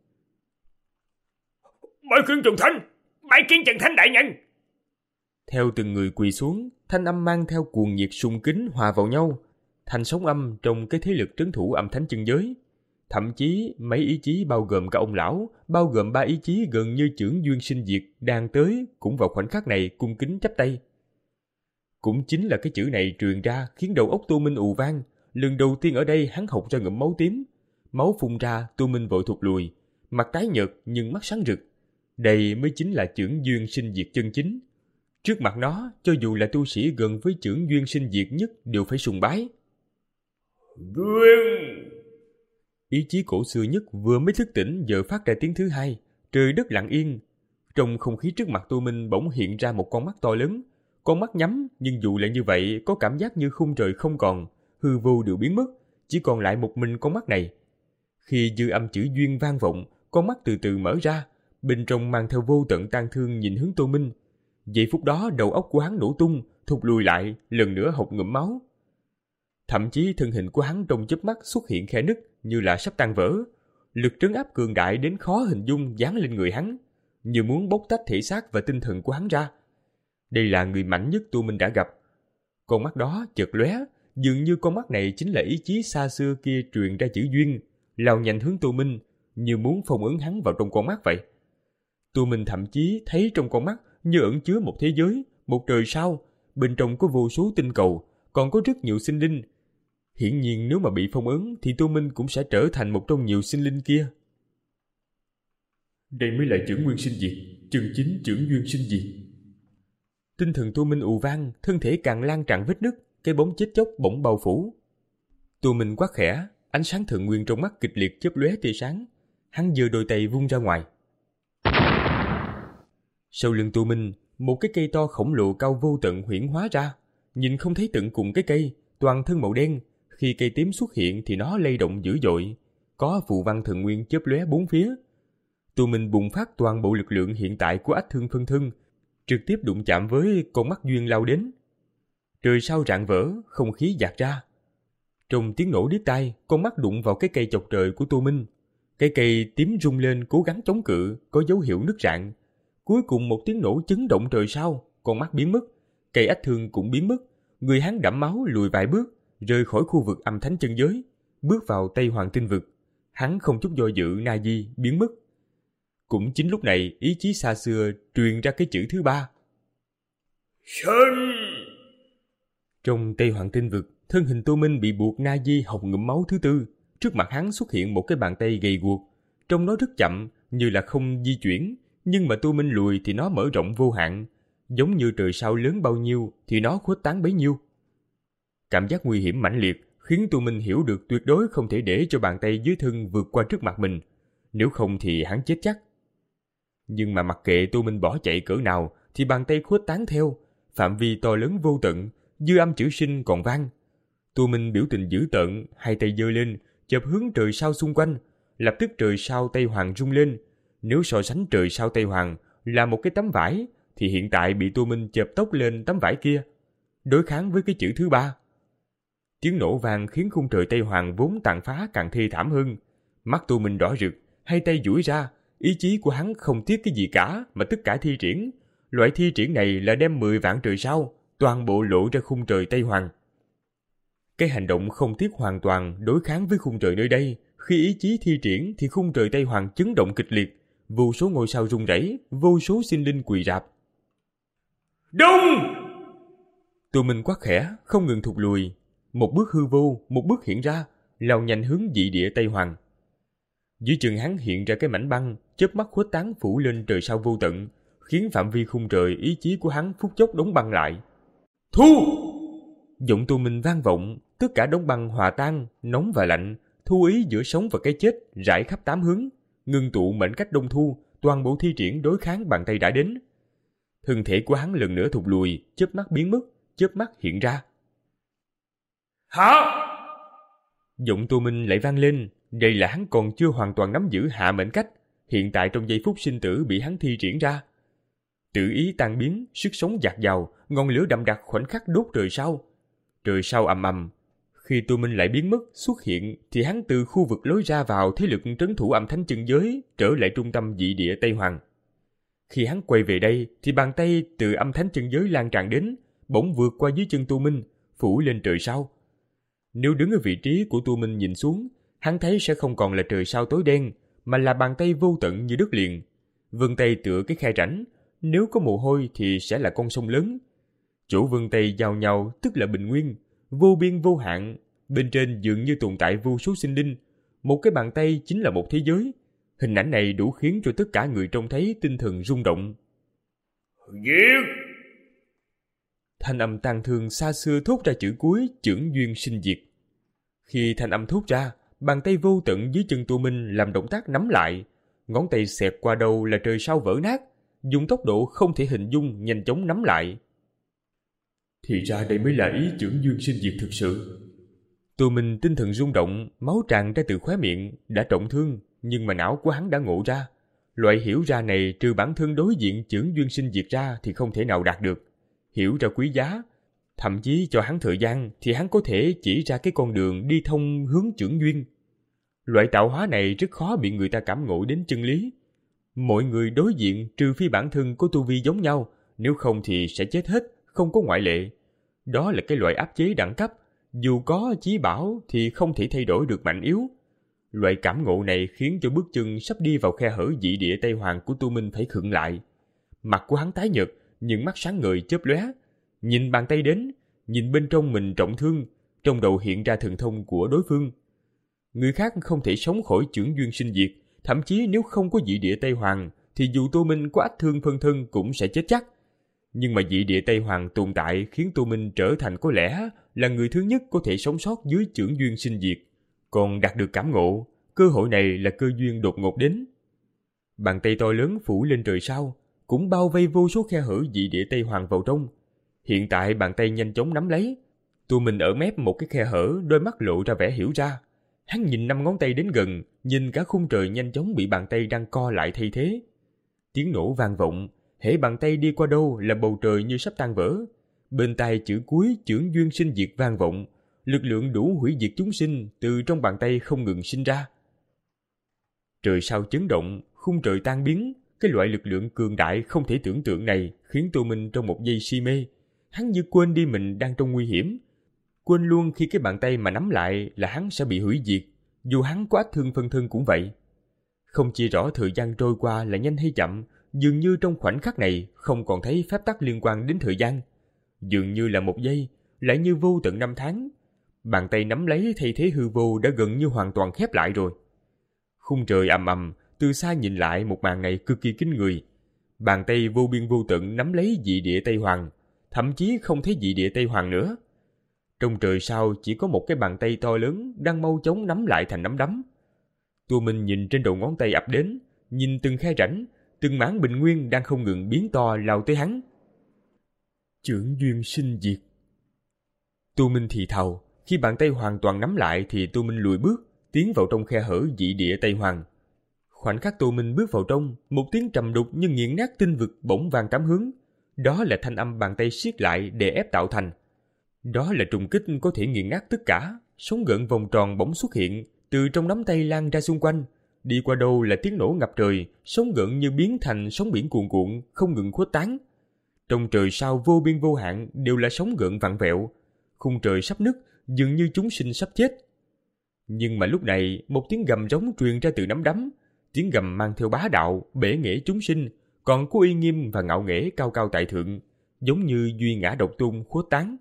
Bái kiến Trần Thánh! Bái kiến Trần Thánh đại nhân! Theo từng người quỳ xuống, thanh âm mang theo cuồng nhiệt sùng kính hòa vào nhau, thành sóng âm trong cái thế lực trấn thủ âm thánh chân giới. Thậm chí mấy ý chí bao gồm cả ông lão, bao gồm ba ý chí gần như chưởng duyên sinh diệt đang tới cũng vào khoảnh khắc này cung kính chắp tay. Cũng chính là cái chữ này truyền ra khiến đầu óc Tô Minh ù vang. Lần đầu tiên ở đây hắn học ra ngụm máu tím. Máu phun ra, Tô Minh vội thụt lùi, mặt tái nhợt nhưng mắt sáng rực. Đây mới chính là chưởng duyên sinh diệt chân chính. Trước mặt nó, cho dù là tu sĩ gần với chưởng duyên sinh diệt nhất đều phải sùng bái. Duyên! Ý chí cổ xưa nhất vừa mới thức tỉnh giờ phát ra tiếng thứ hai. Trời đất lặng yên. Trong không khí trước mặt Tô Minh bỗng hiện ra một con mắt to lớn. Con mắt nhắm, nhưng dù là như vậy có cảm giác như khung trời không còn, hư vô đều biến mất, chỉ còn lại một mình con mắt này. Khi dư âm chữ duyên vang vọng, con mắt từ từ mở ra, bên trong mang theo vô tận tang thương nhìn hướng Tô Minh. Giây phút đó đầu óc của hắn nổ tung, thụt lùi lại, lần nữa hộc ngụm máu. Thậm chí thân hình của hắn trong chớp mắt xuất hiện khe nứt như là sắp tan vỡ. Lực trấn áp cường đại đến khó hình dung giáng lên người hắn, như muốn bóc tách thể xác và tinh thần của hắn ra. Đây là người mạnh nhất Tô Minh đã gặp. Con mắt đó chợt lóe, dường như con mắt này chính là ý chí xa xưa kia truyền ra chữ duyên, lao nhanh hướng Tô Minh, như muốn phong ấn hắn vào trong con mắt vậy. Tô Minh thậm chí thấy trong con mắt như ẩn chứa một thế giới, một trời sao, bên trong có vô số tinh cầu, còn có rất nhiều sinh linh. Hiển nhiên nếu mà bị phong ấn thì Tô Minh cũng sẽ trở thành một trong nhiều sinh linh kia. Đây mới là chưởng nguyên sinh diệt, chân chính chưởng duyên sinh diệt. Tinh thần Tô Minh ù vang, thân thể càng lan tràn vết nứt, cái bóng chết chóc bỗng bao phủ. Tô Minh quát khẽ, ánh sáng thượng nguyên trong mắt kịch liệt chớp lóe tia sáng. Hắn giơ đôi tay vung ra ngoài. Sau lưng Tô Minh, một cái cây to khổng lồ cao vô tận huyễn hóa ra. Nhìn không thấy tận cùng cái cây, toàn thân màu đen. Khi cây tím xuất hiện thì nó lay động dữ dội, có phù văn thần nguyên chớp lóe bốn phía. Tô Minh bùng phát toàn bộ lực lượng hiện tại của Ách Thương Phân Thân, trực tiếp đụng chạm với con mắt duyên lao đến. Trời sao rạn vỡ, không khí dạt ra. Trong tiếng nổ điếc tai, con mắt đụng vào cái cây chọc trời của Tô Minh. Cái cây tím rung lên cố gắng chống cự, có dấu hiệu nứt rạn. Cuối cùng một tiếng nổ chấn động trời sao, con mắt biến mất, cây ách thương cũng biến mất. Người hắn đẫm máu lùi vài bước, rời khỏi khu vực âm thánh chân giới, bước vào Tây Hoàng Tinh Vực. Hắn không chút do dự na di biến mất. Cũng chính lúc này, ý chí xa xưa truyền ra cái chữ thứ ba. Sinh! Trong Tây Hoàng Tinh Vực, thân hình Tô Minh bị buộc na di hộc ngụm máu thứ tư. Trước mặt hắn xuất hiện một cái bàn tay gầy guộc, trông nó rất chậm, như là không di chuyển, nhưng mà Tô Minh lùi thì nó mở rộng vô hạn, giống như trời sao lớn bao nhiêu thì nó khuếch tán bấy nhiêu. Cảm giác nguy hiểm mãnh liệt khiến Tô Minh hiểu được tuyệt đối không thể để cho bàn tay dưới thân vượt qua trước mặt mình, nếu không thì hắn chết chắc. Nhưng mà mặc kệ Tô Minh bỏ chạy cỡ nào thì bàn tay khuếch tán theo, phạm vi to lớn vô tận, dư âm chữ sinh còn vang. Tô Minh biểu tình dữ tợn, hai tay giơ lên, chộp hướng trời sao xung quanh, lập tức trời sao Tây Hoàng rung lên. Nếu so sánh trời sao Tây Hoàng là một cái tấm vải, thì hiện tại bị Tô Minh chộp tốc lên tấm vải kia, đối kháng với cái chữ thứ ba. Tiếng nổ vang khiến khung trời Tây Hoàng vốn tàn phá càng thê thảm hơn. Mắt Tô Minh đỏ rực, hai tay duỗi ra, ý chí của hắn không tiếc cái gì cả mà tất cả thi triển. Loại thi triển này là đem mười vạn trời sao toàn bộ lộ ra khung trời Tây Hoàng. Cái hành động không tiếc hoàn toàn đối kháng với khung trời nơi đây. Khi ý chí thi triển thì khung trời Tây Hoàng chấn động kịch liệt, vô số ngôi sao rung rẩy, vô số sinh linh quỳ rạp. Đông! Tô Minh quát khẽ, không ngừng thụt lùi. Một bước hư vô, một bước hiện ra, lao nhanh hướng dị địa Tây Hoàng. Dưới chân hắn hiện ra cái mảnh băng, chớp mắt khuếch tán phủ lên trời sao vô tận, khiến phạm vi khung trời ý chí của hắn phút chốc đóng băng lại. Thu! Giọng Tô Minh vang vọng, tất cả đóng băng hòa tan, nóng và lạnh, thu ý giữa sống và cái chết, rải khắp tám hướng, ngưng tụ mệnh cách đông thu, toàn bộ thi triển đối kháng bàn tay đã đến. Thân thể của hắn lần nữa thụt lùi, chớp mắt biến mất, chớp mắt hiện ra. Hả? Giọng Tô Minh lại vang lên. Đây là hắn còn chưa hoàn toàn nắm giữ hạ mệnh cách, hiện tại trong giây phút sinh tử bị hắn thi triển ra. Tự ý tan biến, sức sống dạt dào, ngọn lửa đậm đặc khoảnh khắc đốt trời sao. Trời sao ầm ầm. Khi Tô Minh lại biến mất, xuất hiện, thì hắn từ khu vực lối ra vào thế lực trấn thủ âm thánh chân giới trở lại trung tâm dị địa Tây Hoàng. Khi hắn quay về đây, thì bàn tay từ âm thánh chân giới lan tràn đến, bỗng vượt qua dưới chân Tô Minh, phủ lên trời sao. Nếu đứng ở vị trí của Tô Minh nhìn xuống, hắn thấy sẽ không còn là trời sao tối đen, mà là bàn tay vô tận như đất liền. Vân tay tựa cái khe rãnh, nếu có mồ hôi thì sẽ là con sông lớn. Chỗ vân tay giao nhau tức là bình nguyên, vô biên vô hạn, bên trên dường như tồn tại vô số sinh linh. Một cái bàn tay chính là một thế giới. Hình ảnh này đủ khiến cho tất cả người trông thấy tinh thần rung động. Giết! Thanh âm tang thương xa xưa thốt ra chữ cuối chưởng duyên sinh diệt. Khi thanh âm thốt ra, bàn tay vô tận dưới chân Tô Minh làm động tác nắm lại. Ngón tay xẹt qua đầu là trời sao vỡ nát, dùng tốc độ không thể hình dung nhanh chóng nắm lại. Thì ra đây mới là ý chưởng duyên sinh diệt thực sự. Tô Minh tinh thần rung động, máu tràn ra từ khóe miệng, đã trọng thương, nhưng mà não của hắn đã ngộ ra. Loại hiểu ra này trừ bản thân đối diện chưởng duyên sinh diệt ra thì không thể nào đạt được. Hiểu ra quý giá, thậm chí cho hắn thời gian thì hắn có thể chỉ ra cái con đường đi thông hướng chưởng duyên. Loại tạo hóa này rất khó bị người ta cảm ngộ đến chân lý. Mọi người đối diện trừ phi bản thân có tu vi giống nhau, nếu không thì sẽ chết hết, không có ngoại lệ. Đó là cái loại áp chế đẳng cấp, dù có chí bảo thì không thể thay đổi được mạnh yếu. Loại cảm ngộ này khiến cho bước chân sắp đi vào khe hở dị địa Tây Hoàng của Tô Minh phải khựng lại. Mặt của hắn tái nhợt, nhưng mắt sáng ngời chớp lóe. Nhìn bàn tay đến, nhìn bên trong mình trọng thương, trong đầu hiện ra thần thông của đối phương. Người khác không thể sống khỏi chưởng duyên sinh diệt, thậm chí nếu không có dị địa Tây Hoàng thì dù Tô Minh có ách thương phân thân cũng sẽ chết chắc. Nhưng mà dị địa Tây Hoàng tồn tại khiến Tô Minh trở thành có lẽ là người thứ nhất có thể sống sót dưới chưởng duyên sinh diệt. Còn đạt được cảm ngộ, cơ hội này là cơ duyên đột ngột đến. Bàn tay to lớn phủ lên trời sao, cũng bao vây vô số khe hở dị địa Tây Hoàng vào trong. Hiện tại bàn tay nhanh chóng nắm lấy. Tô Minh ở mép một cái khe hở, đôi mắt lộ ra vẻ hiểu ra. Hắn nhìn năm ngón tay đến gần, nhìn cả khung trời nhanh chóng bị bàn tay đang co lại thay thế. Tiếng nổ vang vọng, hễ bàn tay đi qua đâu là bầu trời như sắp tan vỡ. Bên tai chữ cuối chưởng duyên sinh diệt vang vọng, lực lượng đủ hủy diệt chúng sinh từ trong bàn tay không ngừng sinh ra. Trời sao chấn động, khung trời tan biến. Cái loại lực lượng cường đại không thể tưởng tượng này khiến Tô Minh trong một giây si mê. Hắn như quên đi mình đang trong nguy hiểm. Quên luôn khi cái bàn tay mà nắm lại là hắn sẽ bị hủy diệt. Dù hắn có ách thương phân thân cũng vậy. Không chia rõ thời gian trôi qua là nhanh hay chậm, dường như trong khoảnh khắc này không còn thấy phép tắc liên quan đến thời gian. Dường như là một giây, lại như vô tận năm tháng. Bàn tay nắm lấy thay thế hư vô đã gần như hoàn toàn khép lại rồi. Khung trời ầm ầm, từ xa nhìn lại một màn này cực kỳ kinh người. Bàn tay vô biên vô tận nắm lấy dị địa Tây Hoàng, thậm chí không thấy dị địa Tây Hoàng nữa. Trong trời sao chỉ có một cái bàn tay to lớn đang mau chóng nắm lại thành nắm đấm. Tô Minh nhìn trên đầu ngón tay ập đến, nhìn từng khe rãnh, từng mảng bình nguyên đang không ngừng biến to lao tới hắn. Chưởng duyên sinh diệt. Tô Minh thì thào, khi bàn tay hoàn toàn nắm lại thì Tô Minh lùi bước, tiến vào trong khe hở dị địa Tây Hoàng. Khoảnh khắc Tô Minh bước vào trong, một tiếng trầm đục như nghiền nát tinh vực bỗng vang tám hướng. Đó là thanh âm bàn tay siết lại để ép tạo thành. Đó là trùng kích có thể nghiền nát tất cả. Sóng gợn vòng tròn bỗng xuất hiện, từ trong nắm tay lan ra xung quanh. Đi qua đâu là tiếng nổ ngập trời, sóng gợn như biến thành sóng biển cuồn cuộn, không ngừng khuếch tán. Trong trời sao vô biên vô hạn đều là sóng gợn vặn vẹo. Khung trời sắp nứt, dường như chúng sinh sắp chết. Nhưng mà lúc này, một tiếng gầm rống truyền ra từ nắm đấm. Tiếng gầm mang theo bá đạo, bể nghệ chúng sinh, còn có uy nghiêm và ngạo nghễ cao cao tại thượng, giống như duy ngã độc tôn khuếch tán.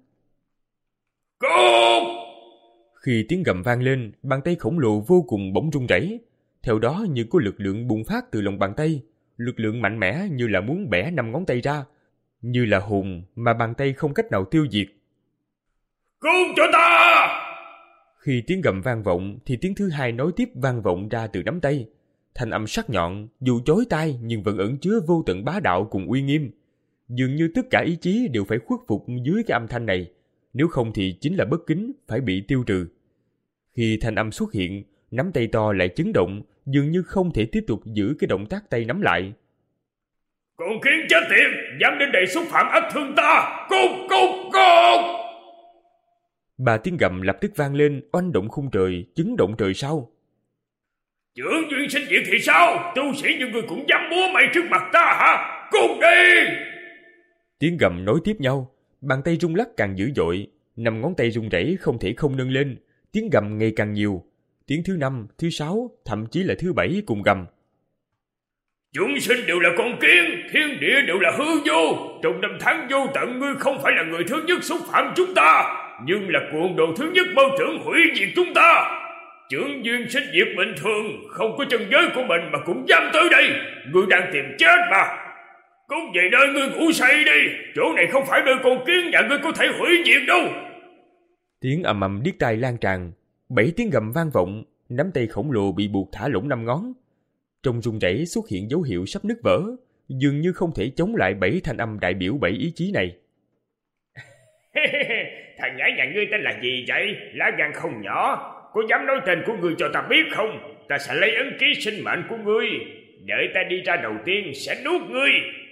Cút! Khi tiếng gầm vang lên, bàn tay khổng lồ vô cùng bỗng rung rẩy. Theo đó như có lực lượng bùng phát từ lòng bàn tay, lực lượng mạnh mẽ như là muốn bẻ năm ngón tay ra, như là hồn mà bàn tay không cách nào tiêu diệt. Cứu cho ta! Khi tiếng gầm vang vọng thì tiếng thứ hai nối tiếp vang vọng ra từ nắm tay. Thanh âm sắc nhọn, dù chói tai nhưng vẫn ẩn chứa vô tận bá đạo cùng uy nghiêm. Dường như tất cả ý chí đều phải khuất phục dưới cái âm thanh này. nếu không thì chính là bất kính phải bị tiêu trừ. Khi thanh âm xuất hiện, nắm tay to lại chấn động, dường như không thể tiếp tục giữ cái động tác tay nắm lại. Con kiến chết tiệt, dám đến đây xúc phạm ách thương ta, cút cút cút! Ba tiếng gầm lập tức vang lên, oanh động khung trời, chấn động trời sao. Trưởng duyên sinh diệt thì sao? Tu sĩ như người cũng dám múa may trước mặt ta hả? Cút đi! Tiếng gầm nối tiếp nhau, bàn tay rung lắc càng dữ dội, năm ngón tay run rẩy không thể không nâng lên, tiếng gầm ngày càng nhiều. Tiếng thứ năm, thứ sáu, thậm chí là thứ bảy cùng gầm. Chúng sinh đều là con kiến, thiên địa đều là hư vô. Trong năm tháng vô tận, ngươi không phải là người thứ nhất xúc phạm chúng ta, nhưng là cuồng đồ thứ nhất mơ tưởng hủy diệt chúng ta. Chưởng duyên sinh diệt bình thường, không có chân giới của mình mà cũng dám tới đây. Ngươi đang tìm chết mà. Cút về nơi ngươi ngủ say đi, chỗ này không phải nơi con kiến nhà ngươi có thể hủy diệt đâu. Tiếng ầm ầm điếc tai lan tràn, bảy tiếng gầm vang vọng, nắm tay khổng lồ bị buộc thả lỏng năm ngón. Trong rung rẩy xuất hiện dấu hiệu sắp nứt vỡ, dường như không thể chống lại bảy thanh âm đại biểu bảy ý chí này. Thằng nhãi nhà ngươi tên là gì vậy? Lá gan không nhỏ, có dám nói tên của ngươi cho ta biết không? Ta sẽ lấy ấn ký sinh mệnh của ngươi, đợi ta đi ra đầu tiên sẽ nuốt ngươi.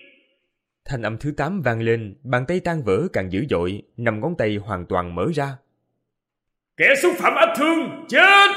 Thanh âm thứ tám vang lên, bàn tay tan vỡ càng dữ dội, năm ngón tay hoàn toàn mở ra. Kẻ xúc phạm ách thương, chết!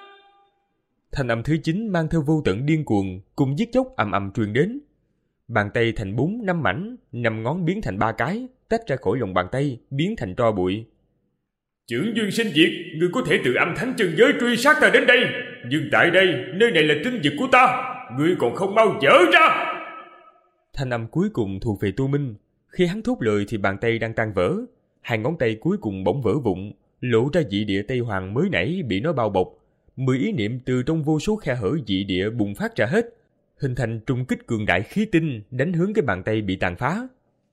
Thanh âm thứ chín mang theo vô tận điên cuồng, cùng giết chóc ầm ầm truyền đến. Bàn tay thành bốn năm mảnh, năm ngón biến thành ba cái, tách ra khỏi lòng bàn tay, biến thành tro bụi. Chưởng duyên sinh diệt, ngươi có thể từ âm thánh chân giới truy sát ta đến đây, nhưng tại đây, nơi này là tinh vực của ta, ngươi còn không mau dở ra. Thanh âm cuối cùng thuộc về Tô Minh. Khi hắn thốt lời thì bàn tay đang tan vỡ, hai ngón tay cuối cùng bỗng vỡ vụn, lộ ra dị địa Tây Hoàng mới nãy bị nó bao bọc. Mười ý niệm từ trong vô số khe hở dị địa bùng phát ra hết, hình thành trung kích cường đại khí tinh đánh hướng cái bàn tay bị tàn phá.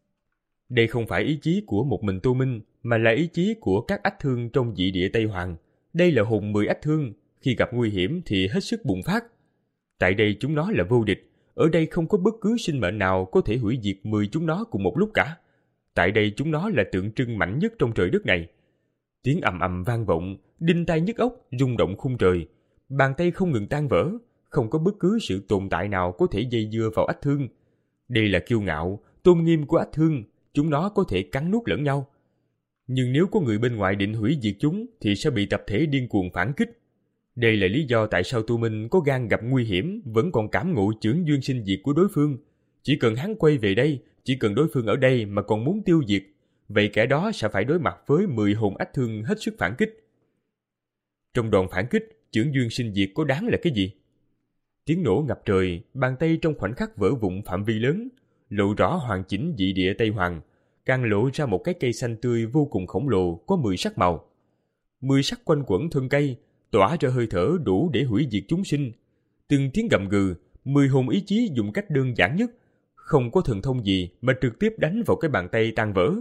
Đây không phải ý chí của một mình Tô Minh, mà là ý chí của các ách thương trong dị địa Tây Hoàng. Đây là hồn mười ách thương, khi gặp nguy hiểm thì hết sức bùng phát. Tại đây chúng nó là vô địch, ở đây không có bất cứ sinh mệnh nào có thể hủy diệt mười chúng nó cùng một lúc cả. Tại đây chúng nó là tượng trưng mạnh nhất trong trời đất này. Tiếng ầm ầm vang vọng, đinh tai nhức óc, rung động khung trời. Bàn tay không ngừng tan vỡ, không có bất cứ sự tồn tại nào có thể dây dưa vào ách thương. Đây là kiêu ngạo, tôn nghiêm của ách thương, chúng nó có thể cắn nuốt lẫn nhau. Nhưng nếu có người bên ngoài định hủy diệt chúng thì sẽ bị tập thể điên cuồng phản kích. Đây là lý do tại sao Tô Minh có gan gặp nguy hiểm vẫn còn cảm ngộ chưởng duyên sinh diệt của đối phương. Chỉ cần hắn quay về đây, chỉ cần đối phương ở đây mà còn muốn tiêu diệt, vậy kẻ đó sẽ phải đối mặt với mười hồn ách thương hết sức phản kích. Trong đòn phản kích, chưởng duyên sinh diệt có đáng là cái gì? Tiếng nổ ngập trời, bàn tay trong khoảnh khắc vỡ vụn phạm vi lớn, lộ rõ hoàn chỉnh dị địa Tây Hoàng, càng lộ ra một cái cây xanh tươi vô cùng khổng lồ có mười sắc màu. Mười sắc quanh quẩn thân cây, tỏa ra hơi thở đủ để hủy diệt chúng sinh. Từng tiếng gầm gừ, mười hồn ý chí dùng cách đơn giản nhất, không có thần thông gì mà trực tiếp đánh vào cái bàn tay tan vỡ.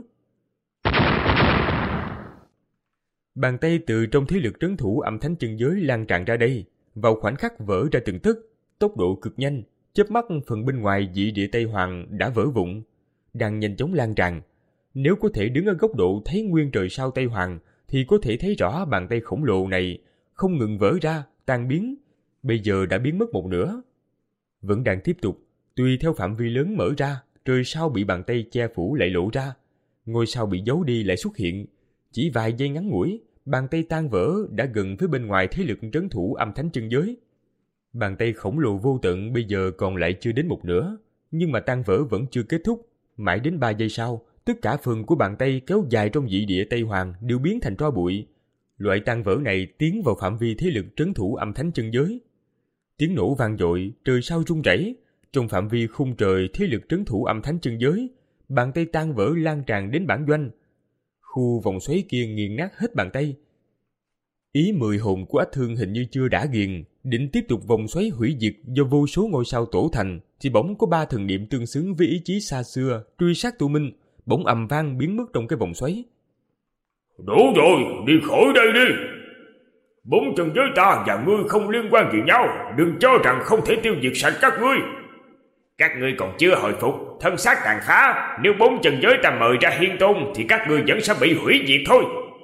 Bàn tay từ trong thế lực trấn thủ âm thánh chân giới lan tràn ra đây, vào khoảnh khắc vỡ ra từng tấc, tốc độ cực nhanh, chớp mắt phần bên ngoài dị địa Tây Hoàng đã vỡ vụn, đang nhanh chóng lan tràn. Nếu có thể đứng ở góc độ thấy nguyên trời sao Tây Hoàng, thì có thể thấy rõ bàn tay khổng lồ này không ngừng vỡ ra, tan biến, bây giờ đã biến mất một nửa. Vẫn đang tiếp tục, tùy theo phạm vi lớn mở ra, trời sao bị bàn tay che phủ lại lộ ra, ngôi sao bị giấu đi lại xuất hiện. Chỉ vài giây ngắn ngủi, bàn tay tan vỡ đã gần với bên ngoài thế lực trấn thủ âm thánh chân giới. Bàn tay khổng lồ vô tận bây giờ còn lại chưa đến một nửa, nhưng mà tan vỡ vẫn chưa kết thúc. Mãi đến ba giây sau, tất cả phần của bàn tay kéo dài trong dị địa Tây Hoàng đều biến thành tro bụi. Loại tan vỡ này tiến vào phạm vi thế lực trấn thủ âm thánh chân giới. Tiếng nổ vang dội, trời sao rung rẩy. Trong phạm vi khung trời thế lực trấn thủ âm thánh chân giới, bàn tay tan vỡ lan tràn đến bản doanh. Khu vòng xoáy kia nghiền nát hết bàn tay. Ý mười hồn của ách thương hình như chưa đã nghiền, định tiếp tục vòng xoáy hủy diệt do vô số ngôi sao tổ thành, thì bỗng có ba thần niệm tương xứng với ý chí xa xưa truy sát Tô Minh, bỗng ầm vang biến mất trong cái vòng xoáy. Đủ rồi, đi khỏi đây đi. Bốn chân giới ta và ngươi không liên quan gì nhau, đừng cho rằng không thể tiêu diệt sạch các ngươi. Các ngươi còn chưa hồi phục, thân xác tàn phá, nếu bốn chân giới ta mời ra hiên tôn thì các ngươi vẫn sẽ bị hủy diệt thôi.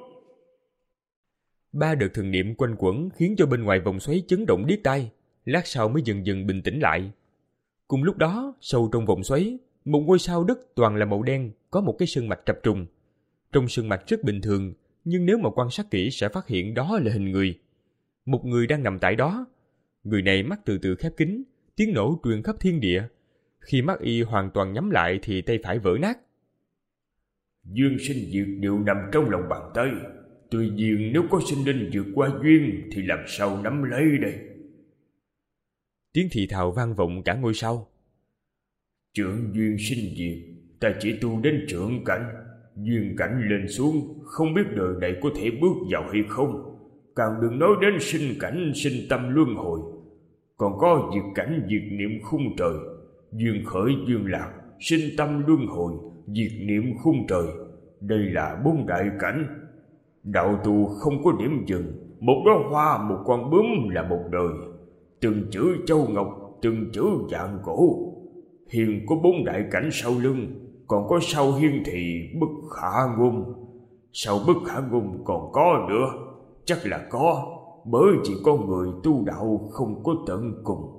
Ba đợt thần niệm quanh quẩn khiến cho bên ngoài vòng xoáy chấn động điếc tai, lát sau mới dần dần bình tĩnh lại. Cùng lúc đó, sâu trong vòng xoáy, một ngôi sao đất toàn là màu đen, có một cái sơn mạch chập trùng. Trong sơn mạch rất bình thường, nhưng nếu mà quan sát kỹ sẽ phát hiện đó là hình người. Một người đang nằm tại đó. Người này mắt từ từ khép kín, tiếng nổ truyền khắp thiên địa. Khi mắt y hoàn toàn nhắm lại thì tay phải vỡ nát. Duyên sinh diệt đều nằm trong lòng bàn tay. Tuy nhiên nếu có sinh linh vượt qua duyên thì làm sao nắm lấy đây? Tiếng thì thào vang vọng cả ngôi sao. Trượng duyên sinh diệt, ta chỉ tu đến trượng cảnh. Duyên cảnh lên xuống, không biết đời này có thể bước vào hay không. Càng đừng nói đến sinh cảnh sinh tâm luân hồi. Còn có diệt cảnh diệt niệm khung trời. Duyên khởi duyên lạc, sinh tâm luân hồi, diệt niệm khung trời. Đây là bốn đại cảnh. Đạo tu không có điểm dừng. Một đóa hoa, một con bướm là một đời. Từng chữ châu ngọc, từng chữ vạn cổ. Hiền có bốn đại cảnh sau lưng, còn có sau hiên thì bất khả ngôn. Sau bất khả ngôn còn có nữa. Chắc là có, bởi chỉ có người tu đạo không có tận cùng.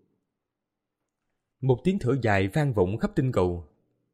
Một tiếng thở dài vang vọng khắp tinh cầu.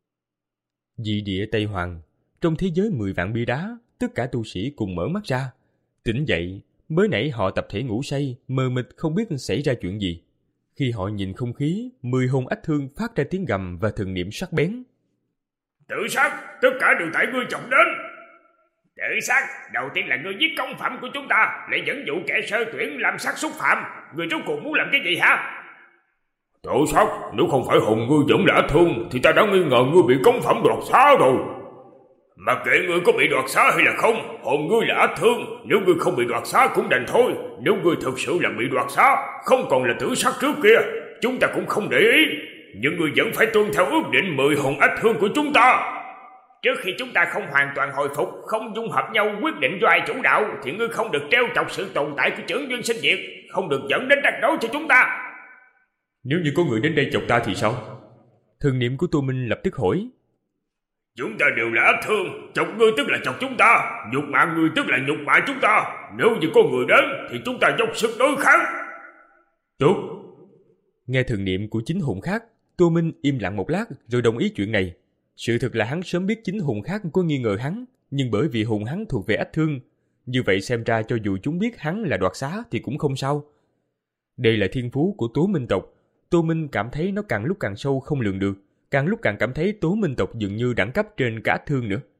Dị địa Tây Hoàng, trong thế giới mười vạn bia đá, tất cả tu sĩ cùng mở mắt ra. Tỉnh dậy, mới nãy họ tập thể ngủ say, mờ mịt không biết xảy ra chuyện gì. Khi họ nhìn không khí, mười hồn ách thương phát ra tiếng gầm và thần niệm sắc bén. Tự sát, tất cả đều tại ngươi chọc đến. Tự sát, đầu tiên là ngươi giết công phạm của chúng ta, lại dẫn dụ kẻ sơ tuyển làm sát xúc phạm. Ngươi rốt cuộc muốn làm cái gì hả? Tự sát, nếu không phải hồn ngươi vẫn là ách thương thì ta đã nghi ngờ ngươi bị công phạm đoạt xá rồi. Mà kệ ngươi có bị đoạt xá hay là không, hồn ngươi là ách thương. Nếu ngươi không bị đoạt xá cũng đành thôi. Nếu ngươi thực sự là bị đoạt xá, không còn là tử sát trước kia, chúng ta cũng không để ý. Nhưng ngươi vẫn phải tuân theo ước định mười hồn ách thương của chúng ta. Trước khi chúng ta không hoàn toàn hồi phục, không dung hợp nhau quyết định do ai chủ đạo, thì ngươi không được trêu chọc sự tồn tại của chưởng duyên sinh diệt, không được dẫn đến rắc rối cho chúng ta. Nếu như có người đến đây chọc ta thì sao? Thần niệm của Tô Minh lập tức hỏi. Chúng ta đều là ách thương, chọc ngươi tức là chọc chúng ta, nhục mạ ngươi tức là nhục mạ chúng ta. Nếu như có người đến thì chúng ta dốc sức đối kháng. Tốt. Nghe thần niệm của chính hồn khác, Tô Minh im lặng một lát rồi đồng ý chuyện này. Sự thật là hắn sớm biết chính hồn khác có nghi ngờ hắn, nhưng bởi vì hồn hắn thuộc về ách thương, như vậy xem ra cho dù chúng biết hắn là đoạt xá thì cũng không sao. Đây là thiên phú của Tố Minh tộc. Tô Minh cảm thấy nó càng lúc càng sâu không lường được, càng lúc càng cảm thấy Tố Minh tộc dường như đẳng cấp trên cả ách thương nữa.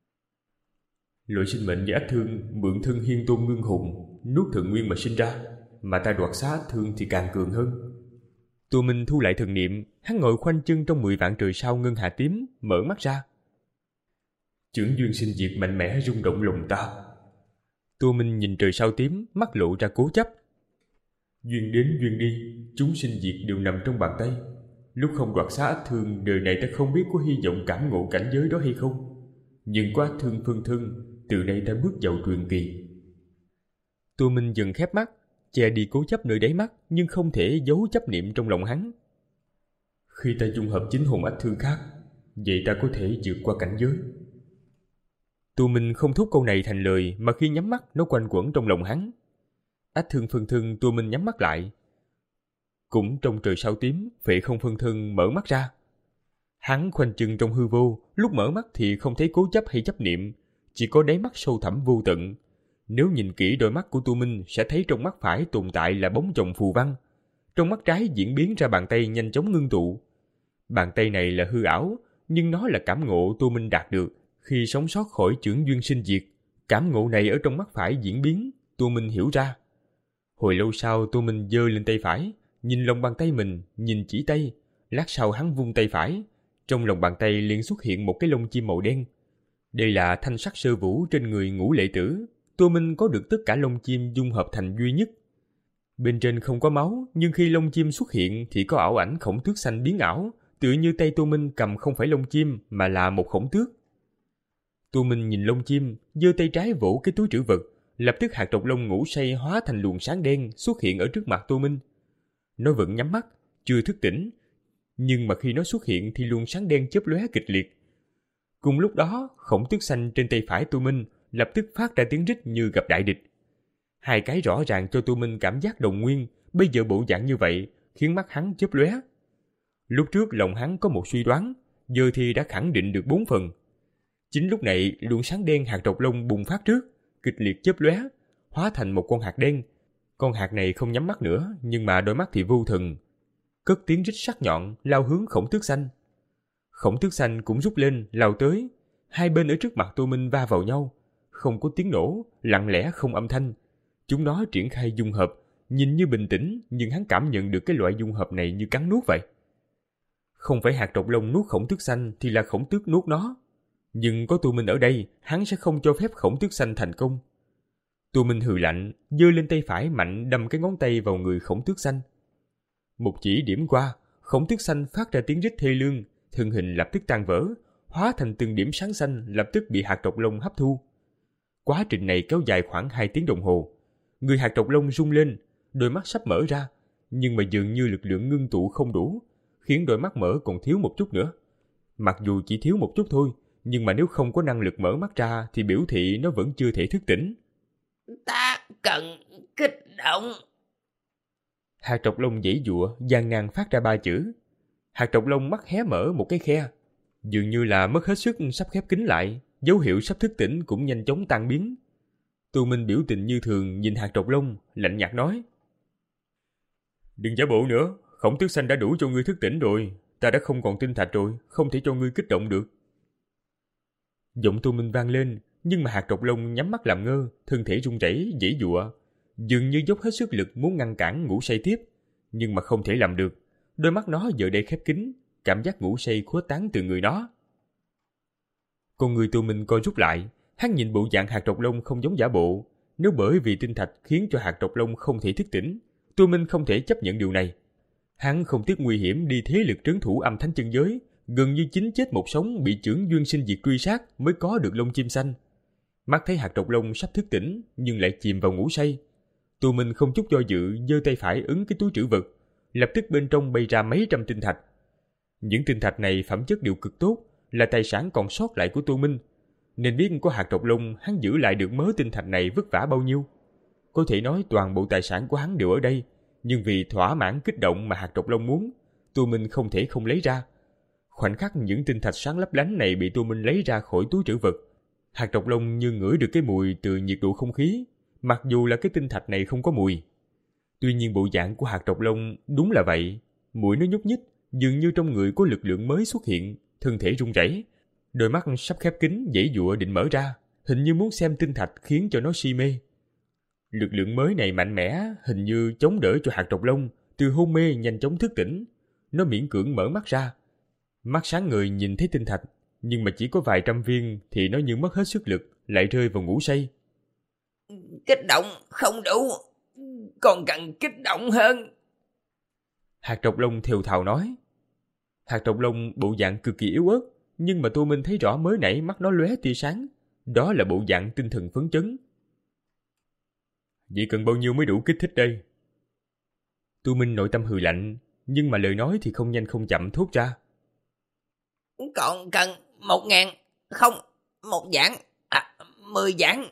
Loại sinh mệnh như ách thương mượn thân hiên tôn ngưng hồn, nuốt thần nguyên mà sinh ra, mà ta đoạt xá ách thương thì càng cường hơn. Tô Minh thu lại thần niệm, hắn ngồi khoanh chân trong mười vạn trời sao ngân hà tím, mở mắt ra. Chưởng duyên sinh diệt mạnh mẽ rung động lòng ta. Tô Minh nhìn trời sao tím, mắt lộ ra cố chấp. Duyên đến duyên đi, chúng sinh diệt đều nằm trong bàn tay. Lúc không đoạt xá ách thương, đời này ta không biết có hy vọng cảm ngộ cảnh giới đó hay không. Nhưng có ách thương phân thân, từ nay ta bước vào truyền kỳ. Tô Minh dần khép mắt, che đi cố chấp nơi đáy mắt, nhưng không thể giấu chấp niệm trong lòng hắn. Khi ta dung hợp chính hồn ách thương khác, vậy ta có thể vượt qua cảnh giới. Tô Minh không thốt câu này thành lời, mà khi nhắm mắt nó quanh quẩn trong lòng hắn. Ách thương phân thân, Tô Minh nhắm mắt lại. Cũng trong trời sao tím, phệ không phân thân mở mắt ra. Hắn khoanh chân trong hư vô, lúc mở mắt thì không thấy cố chấp hay chấp niệm, chỉ có đáy mắt sâu thẳm vô tận. Nếu nhìn kỹ đôi mắt của Tô Minh sẽ thấy trong mắt phải tồn tại là bóng chồng phù văn. Trong mắt trái diễn biến ra bàn tay nhanh chóng ngưng tụ. Bàn tay này là hư ảo, nhưng nó là cảm ngộ Tô Minh đạt được khi sống sót khỏi chưởng duyên sinh diệt. Cảm ngộ này ở trong mắt phải diễn biến, Tô Minh hiểu ra. Hồi lâu sau Tô Minh giơ lên tay phải, nhìn lòng bàn tay mình, nhìn chỉ tay. Lát sau hắn vung tay phải, trong lòng bàn tay liền xuất hiện một cái lông chim màu đen. Đây là thanh sắc sơ vũ trên người Ngũ Lệ Tử. Tô Minh có được tất cả lông chim dung hợp thành duy nhất. Bên trên không có máu, nhưng khi lông chim xuất hiện thì có ảo ảnh khổng tước xanh biến ảo, tựa như tay Tô Minh cầm không phải lông chim mà là một khổng tước. Tô Minh nhìn lông chim, giơ tay trái vỗ cái túi trữ vật, lập tức hạt độc lông ngủ say hóa thành luồng sáng đen xuất hiện ở trước mặt Tô Minh. Nó vẫn nhắm mắt, chưa thức tỉnh, nhưng mà khi nó xuất hiện thì luồng sáng đen chớp lóe kịch liệt. Cùng lúc đó, khổng tước xanh trên tay phải Tô Minh lập tức phát ra tiếng rít như gặp đại địch. Hai cái rõ ràng cho Tô Minh cảm giác đồng nguyên, bây giờ bộ dạng như vậy khiến mắt hắn chớp lóe. Lúc trước lòng hắn có một suy đoán, giờ thì đã khẳng định được bốn phần. Chính lúc này, luồng sáng đen hạt trọc lông bùng phát trước, kịch liệt chớp lóe, hóa thành một con hạt đen. Con hạt này không nhắm mắt nữa, nhưng mà đôi mắt thì vô thần. Cất tiếng rít sắc nhọn lao hướng khổng tước xanh. Khổng tước xanh cũng rút lên, lao tới. Hai bên ở trước mặt Tô Minh va vào nhau. Không có tiếng nổ, lặng lẽ không âm thanh. Chúng nó triển khai dung hợp, nhìn như bình tĩnh, nhưng hắn cảm nhận được cái loại dung hợp này như cắn nuốt vậy. Không phải hạt trọc lông nuốt khổng tước xanh thì là khổng tước nuốt nó. Nhưng có Tô Minh ở đây, hắn sẽ không cho phép khổng tước xanh thành công. Tô Minh hừ lạnh, giơ lên tay phải mạnh đâm cái ngón tay vào người khổng tước xanh. Một chỉ điểm qua, khổng tước xanh phát ra tiếng rít thê lương, thân hình lập tức tan vỡ, hóa thành từng điểm sáng xanh lập tức bị hạt trọc lông hấp thu. Quá trình này kéo dài khoảng hai tiếng đồng hồ. Người hạt trọc lông rung lên, đôi mắt sắp mở ra, nhưng mà dường như lực lượng ngưng tụ không đủ, khiến đôi mắt mở còn thiếu một chút nữa. Mặc dù chỉ thiếu một chút thôi, nhưng mà nếu không có năng lực mở mắt ra thì biểu thị nó vẫn chưa thể thức tỉnh. Ta cần kích động. Hạt trọc lông giãy giụa, gian nan phát ra ba chữ. Hạt trọc lông mắt hé mở một cái khe, dường như là mất hết sức sắp khép kín lại, dấu hiệu sắp thức tỉnh cũng nhanh chóng tan biến. Tô Minh biểu tình như thường nhìn hạt trọc lông, lạnh nhạt nói: Đừng giả bộ nữa, khổng tước xanh đã đủ cho ngươi thức tỉnh rồi, ta đã không còn tinh thạch rồi, không thể cho ngươi kích động được. Giọng Tô Minh vang lên, nhưng mà hạt trọc lông nhắm mắt làm ngơ, thân thể run rẩy, giãy giụa, dường như dốc hết sức lực muốn ngăn cản ngủ say tiếp, nhưng mà không thể làm được. Đôi mắt nó giờ đây khép kín, cảm giác ngủ say khuếch tán từ người nó. Con người Tô Minh co rút lại, hắn nhìn bộ dạng hạt trọc lông không giống giả bộ. Nếu bởi vì tinh thạch khiến cho hạt trọc lông không thể thức tỉnh, Tô Minh không thể chấp nhận điều này. Hắn không tiếc nguy hiểm đi thế lực trấn thủ âm thánh chân giới, gần như chính chết một sống bị chưởng duyên sinh diệt truy sát mới có được lông chim xanh. Mắt thấy hạt trọc lông sắp thức tỉnh nhưng lại chìm vào ngủ say. Tô Minh không chút do dự giơ tay phải ấn cái túi trữ vật, lập tức bên trong bay ra mấy trăm tinh thạch. Những tinh thạch này phẩm chất đều cực tốt, là tài sản còn sót lại của Tô Minh, nên biết có hạt trọc lông hắn giữ lại được mớ tinh thạch này vất vả bao nhiêu. Có thể nói toàn bộ tài sản của hắn đều ở đây, nhưng vì thỏa mãn kích động mà hạt trọc lông muốn, Tô Minh không thể không lấy ra. Khoảnh khắc những tinh thạch sáng lấp lánh này bị Tô Minh lấy ra khỏi túi trữ vật, hạt trọc lông như ngửi được cái mùi từ nhiệt độ không khí, mặc dù là cái tinh thạch này không có mùi. Tuy nhiên bộ dạng của hạt trọc lông đúng là vậy, mũi nó nhúc nhích, dường như trong người có lực lượng mới xuất hiện, thân thể run rẩy, đôi mắt sắp khép kín giãy giụa định mở ra, hình như muốn xem tinh thạch khiến cho nó si mê. Lực lượng mới này mạnh mẽ, hình như chống đỡ cho hạt trọc lông từ hôn mê nhanh chóng thức tỉnh. Nó miễn cưỡng mở mắt ra, mắt sáng ngời nhìn thấy tinh thạch, nhưng mà chỉ có vài trăm viên thì nó như mất hết sức lực, lại rơi vào ngủ say. Kích động không đủ, còn cần kích động hơn. Hạt trọc lông thều thào nói. Hạt trọc lông bộ dạng cực kỳ yếu ớt, nhưng mà Tô Minh thấy rõ mới nãy mắt nó lóe tia sáng, đó là bộ dạng tinh thần phấn chấn. Vậy cần bao nhiêu mới đủ kích thích đây? Tô Minh nội tâm hừ lạnh, nhưng mà lời nói thì không nhanh không chậm thốt ra. Còn cần một ngàn, không, một vạn, à, mười vạn.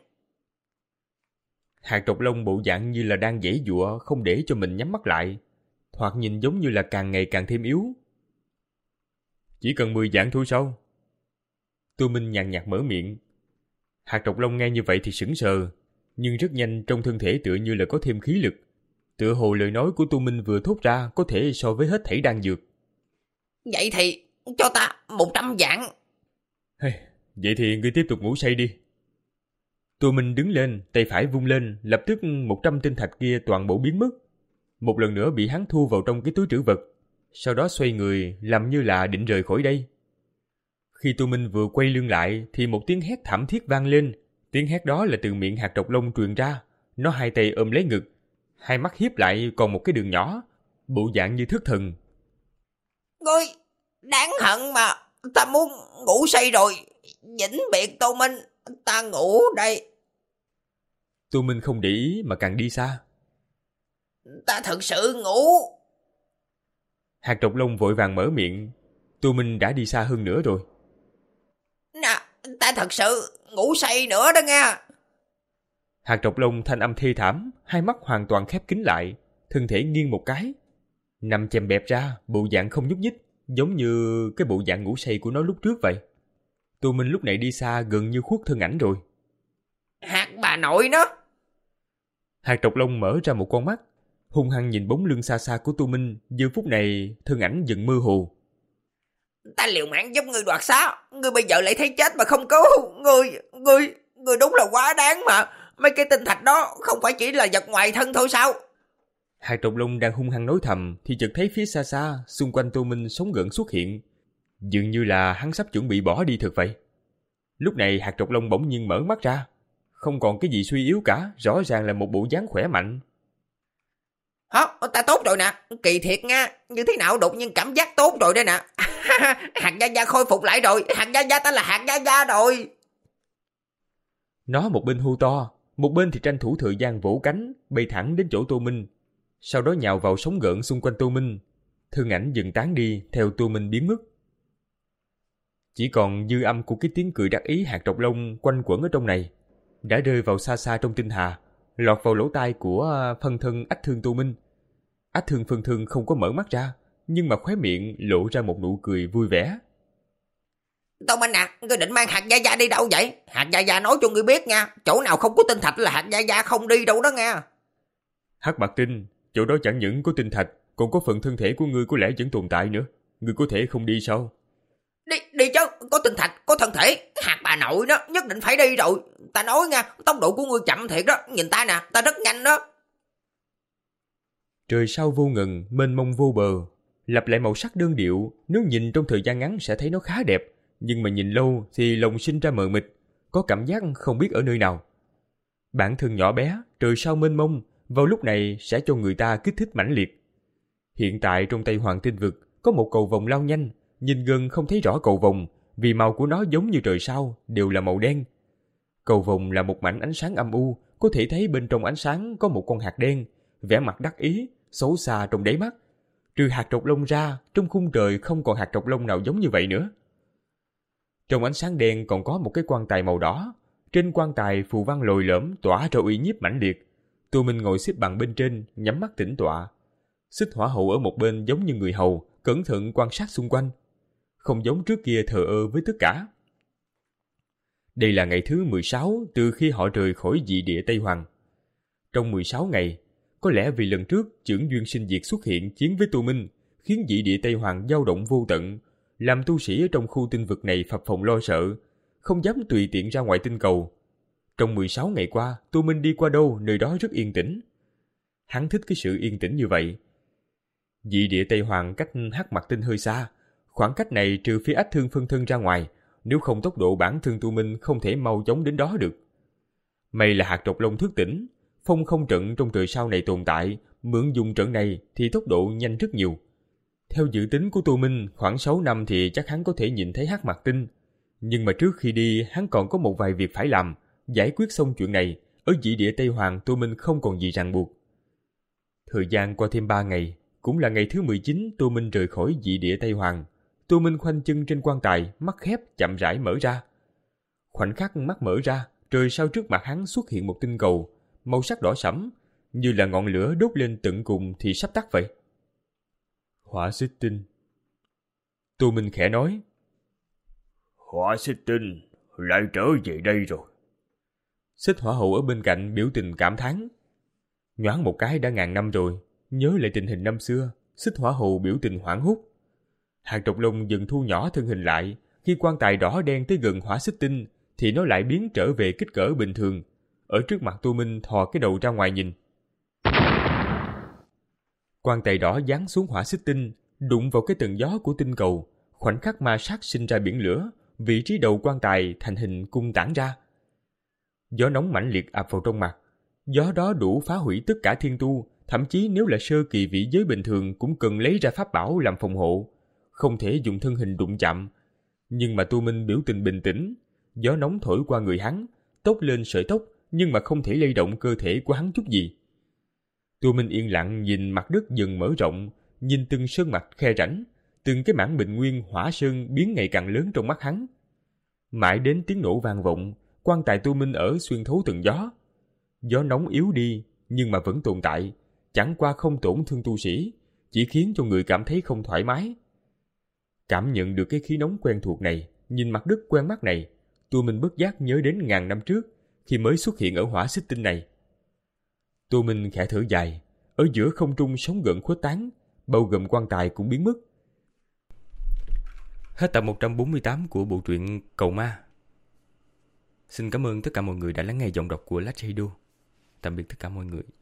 Hạt trọc lông bộ dạng như là đang giãy giụa không để cho mình nhắm mắt lại, thoạt nhìn giống như là càng ngày càng thêm yếu. Chỉ cần mười vạn thôi sao? Tô Minh nhàn nhạt mở miệng. Hạt trọc lông nghe như vậy thì sững sờ, nhưng rất nhanh trong thân thể tựa như là có thêm khí lực. Tựa hồ lời nói của Tô Minh vừa thốt ra có thể so với hết thảy đan dược. Vậy thì cho ta một trăm vạn. Hey, vậy thì ngươi tiếp tục ngủ say đi. Tô Minh đứng lên, tay phải vung lên, lập tức một trăm tinh thạch kia toàn bộ biến mất. Một lần nữa bị hắn thu vào trong cái túi trữ vật, sau đó xoay người làm như là định rời khỏi đây. Khi Tô Minh vừa quay lưng lại thì một tiếng hét thảm thiết vang lên. Tiếng hét đó là từ miệng hạt trọc lông truyền ra. Nó hai tay ôm lấy ngực, hai mắt hiếp lại còn một cái đường nhỏ, bộ dạng như thất thần. Ngươi đáng hận mà, ta muốn ngủ say rồi, vĩnh biệt Tô Minh, ta ngủ đây. Tô Minh không để ý mà càng đi xa. Ta thật sự ngủ. Hạt Trọc Lông vội vàng mở miệng. Tô Minh đã đi xa hơn nữa rồi. Nè, ta thật sự ngủ say nữa đó nghe. Hạt Trọc Lông thanh âm thê thảm, hai mắt hoàn toàn khép kín lại, thân thể nghiêng một cái, nằm chèm bẹp ra, bộ dạng không nhúc nhích, giống như cái bộ dạng ngủ say của nó lúc trước vậy. Tô Minh lúc này đi xa gần như khuất thân ảnh rồi. Hạt bà nội nó. Hạt Trọc Lông mở ra một con mắt, hung hăng nhìn bóng lưng xa xa của Tô Minh. Giờ phút này thân ảnh dần mơ hồ. Ta liều mạng giúp ngươi đoạt xá, ngươi bây giờ lại thấy chết mà không cứu. Ngươi, ngươi, ngươi đúng là quá đáng mà. Mấy cái tinh thạch đó không phải chỉ là vật ngoài thân thôi sao? Hạt Trọc Lông đang hung hăng nói thầm thì chợt thấy phía xa xa, xung quanh Tô Minh sóng gợn xuất hiện, dường như là hắn sắp chuẩn bị bỏ đi thực vậy. Lúc này Hạt Trọc Lông bỗng nhiên mở mắt ra, không còn cái gì suy yếu cả, rõ ràng là một bộ dáng khỏe mạnh. Hả? Ta tốt rồi nè, kỳ thiệt nha, như thế nào đột nhiên cảm giác tốt rồi đây nè. Hạt Gia Gia khôi phục lại rồi, Hạt Gia Gia ta là Hạt Gia Gia rồi. Nó một bên hô to, một bên thì tranh thủ thời gian vỗ cánh, bay thẳng đến chỗ Tô Minh, sau đó nhào vào sóng gợn xung quanh Tô Minh. Thân ảnh dần tán đi theo Tô Minh biến mất. Chỉ còn dư âm của cái tiếng cười đắc ý Hạt Trọc Lông quanh quẩn ở trong này, đã rơi vào xa xa trong tinh hà, lọt vào lỗ tai của phân thân Ách Thương Tô Minh. Ách Thương phân thân không có mở mắt ra, nhưng mà khóe miệng lộ ra một nụ cười vui vẻ. Tô Minh à, ngươi định mang Hạt Gia Gia đi đâu vậy? Hạt Gia Gia nói cho ngươi biết nha, chỗ nào không có tinh thạch là Hạt Gia Gia không đi đâu đó nha. Hắc Bạc Tinh, chỗ đó chẳng những có tinh thạch, còn có phần thân thể của ngươi có lẽ vẫn tồn tại nữa. Ngươi có thể không đi sao? Đi, đi chứ, có tinh thạch, có thân thể, Hạt bà nội đó, nhất định phải đi rồi. Ta nói nha, tốc độ của ngươi chậm thiệt đó, nhìn ta nè, ta rất nhanh đó. Trời sao vô ngần, mênh mông vô bờ, lặp lại màu sắc đơn điệu, nếu nhìn trong thời gian ngắn sẽ thấy nó khá đẹp, nhưng mà nhìn lâu thì lòng sinh ra mờ mịt, có cảm giác không biết ở nơi nào. Bản thân nhỏ bé, trời sao mênh mông, vào lúc này sẽ cho người ta kích thích mãnh liệt. Hiện tại trong Tây Hoàng Tinh Vực có một cầu vồng lao nhanh, nhìn gần không thấy rõ cầu vồng, vì màu của nó giống như trời sao, đều là màu đen. Cầu vồng là một mảnh ánh sáng âm u, có thể thấy bên trong ánh sáng có một con hạt đen, vẻ mặt đắc ý, xấu xa trong đáy mắt. Trừ Hạt Trọc Lông ra, trong khung trời không còn hạt trọc lông nào giống như vậy nữa. Trong ánh sáng đen còn có một cái quan tài màu đỏ, trên quan tài phù văn lồi lõm tỏa ra uy nhiếp mãnh liệt. Tô Minh ngồi xếp bằng bên trên, nhắm mắt tĩnh tọa. Xích Hỏa Hậu ở một bên giống như người hầu, cẩn thận quan sát xung quanh, không giống trước kia thờ ơ với tất cả. Đây là ngày thứ mười sáu từ khi họ rời khỏi dị địa Tây Hoàng. Trong mười sáu ngày, có lẽ vì lần trước chưởng duyên sinh diệt xuất hiện chiến với Tô Minh, khiến dị địa Tây Hoàng dao động vô tận, làm tu sĩ ở trong khu tinh vực này phập phồng lo sợ, không dám tùy tiện ra ngoài tinh cầu. Trong mười sáu ngày qua, Tô Minh đi qua đâu, nơi đó rất yên tĩnh. Hắn thích cái sự yên tĩnh như vậy. Dị địa Tây Hoàng cách Hắc Mạc Tinh hơi xa, khoảng cách này trừ phía Ách Thương phân thân ra ngoài, nếu không tốc độ bản thân Tô Minh không thể mau chóng đến đó được. May là Hạt Trọc Lông thức tỉnh, phong không trận trong trời sao này tồn tại, mượn dùng trận này thì tốc độ nhanh rất nhiều. Theo dự tính của Tô Minh, khoảng sáu năm thì chắc hắn có thể nhìn thấy Hắc Mạc Tinh. Nhưng mà trước khi đi, hắn còn có một vài việc phải làm. Giải quyết xong chuyện này, ở dị địa Tây Hoàng Tô Minh không còn gì ràng buộc. Thời gian qua thêm ba ngày, cũng là ngày thứ mười chín Tô Minh rời khỏi dị địa Tây Hoàng. Tô Minh khoanh chân trên quan tài, mắt khép chậm rãi mở ra. Khoảnh khắc mắt mở ra, trời sao trước mặt hắn xuất hiện một tinh cầu, màu sắc đỏ sẫm, như là ngọn lửa đốt lên tận cùng thì sắp tắt vậy. Hỏa Xích Tinh. Tô Minh khẽ nói. Hỏa Xích Tinh lại trở về đây rồi. Xích Hỏa Hậu ở bên cạnh biểu tình cảm thán. Nhoáng một cái đã ngàn năm rồi, nhớ lại tình hình năm xưa, Xích Hỏa Hậu biểu tình hoảng hốt. Hạt Trọc Lông dần thu nhỏ thân hình lại, khi quan tài đỏ đen tới gần Hỏa Xích Tinh thì nó lại biến trở về kích cỡ bình thường. Ở trước mặt Tô Minh thò cái đầu ra ngoài nhìn. Quan tài đỏ giáng xuống Hỏa Xích Tinh, đụng vào cái tầng gió của tinh cầu, khoảnh khắc ma sát sinh ra biển lửa, vị trí đầu quan tài thành hình cung tản ra. Gió nóng mãnh liệt ập vào trong mặt, gió đó đủ phá hủy tất cả thiên tu, thậm chí nếu là sơ kỳ vĩ giới bình thường cũng cần lấy ra pháp bảo làm phòng hộ, không thể dùng thân hình đụng chạm. Nhưng mà Tô Minh biểu tình bình tĩnh, gió nóng thổi qua người hắn, tốc lên sợi tóc, nhưng mà không thể lay động cơ thể của hắn chút gì. Tô Minh yên lặng nhìn mặt đất dần mở rộng, nhìn từng sơn mạch khe rãnh, từng cái mảng bình nguyên hỏa sơn biến ngày càng lớn trong mắt hắn. Mãi đến tiếng nổ vang vọng, quan tài tu minh ở xuyên thấu từng gió. Gió nóng yếu đi, nhưng mà vẫn tồn tại, chẳng qua không tổn thương tu sĩ, chỉ khiến cho người cảm thấy không thoải mái. Cảm nhận được cái khí nóng quen thuộc này, nhìn mặt đất quen mắt này, tu minh bất giác nhớ đến ngàn năm trước, khi mới xuất hiện ở hỏa xích tinh này. Tu minh khẽ thở dài, ở giữa không trung sóng gợn khuếch tán, bao gồm quan tài cũng biến mất. Hết tập một trăm bốn mươi tám của bộ truyện Cầu Ma. Xin cảm ơn tất cả mọi người đã lắng nghe giọng đọc của Lachaido. Tạm biệt tất cả mọi người.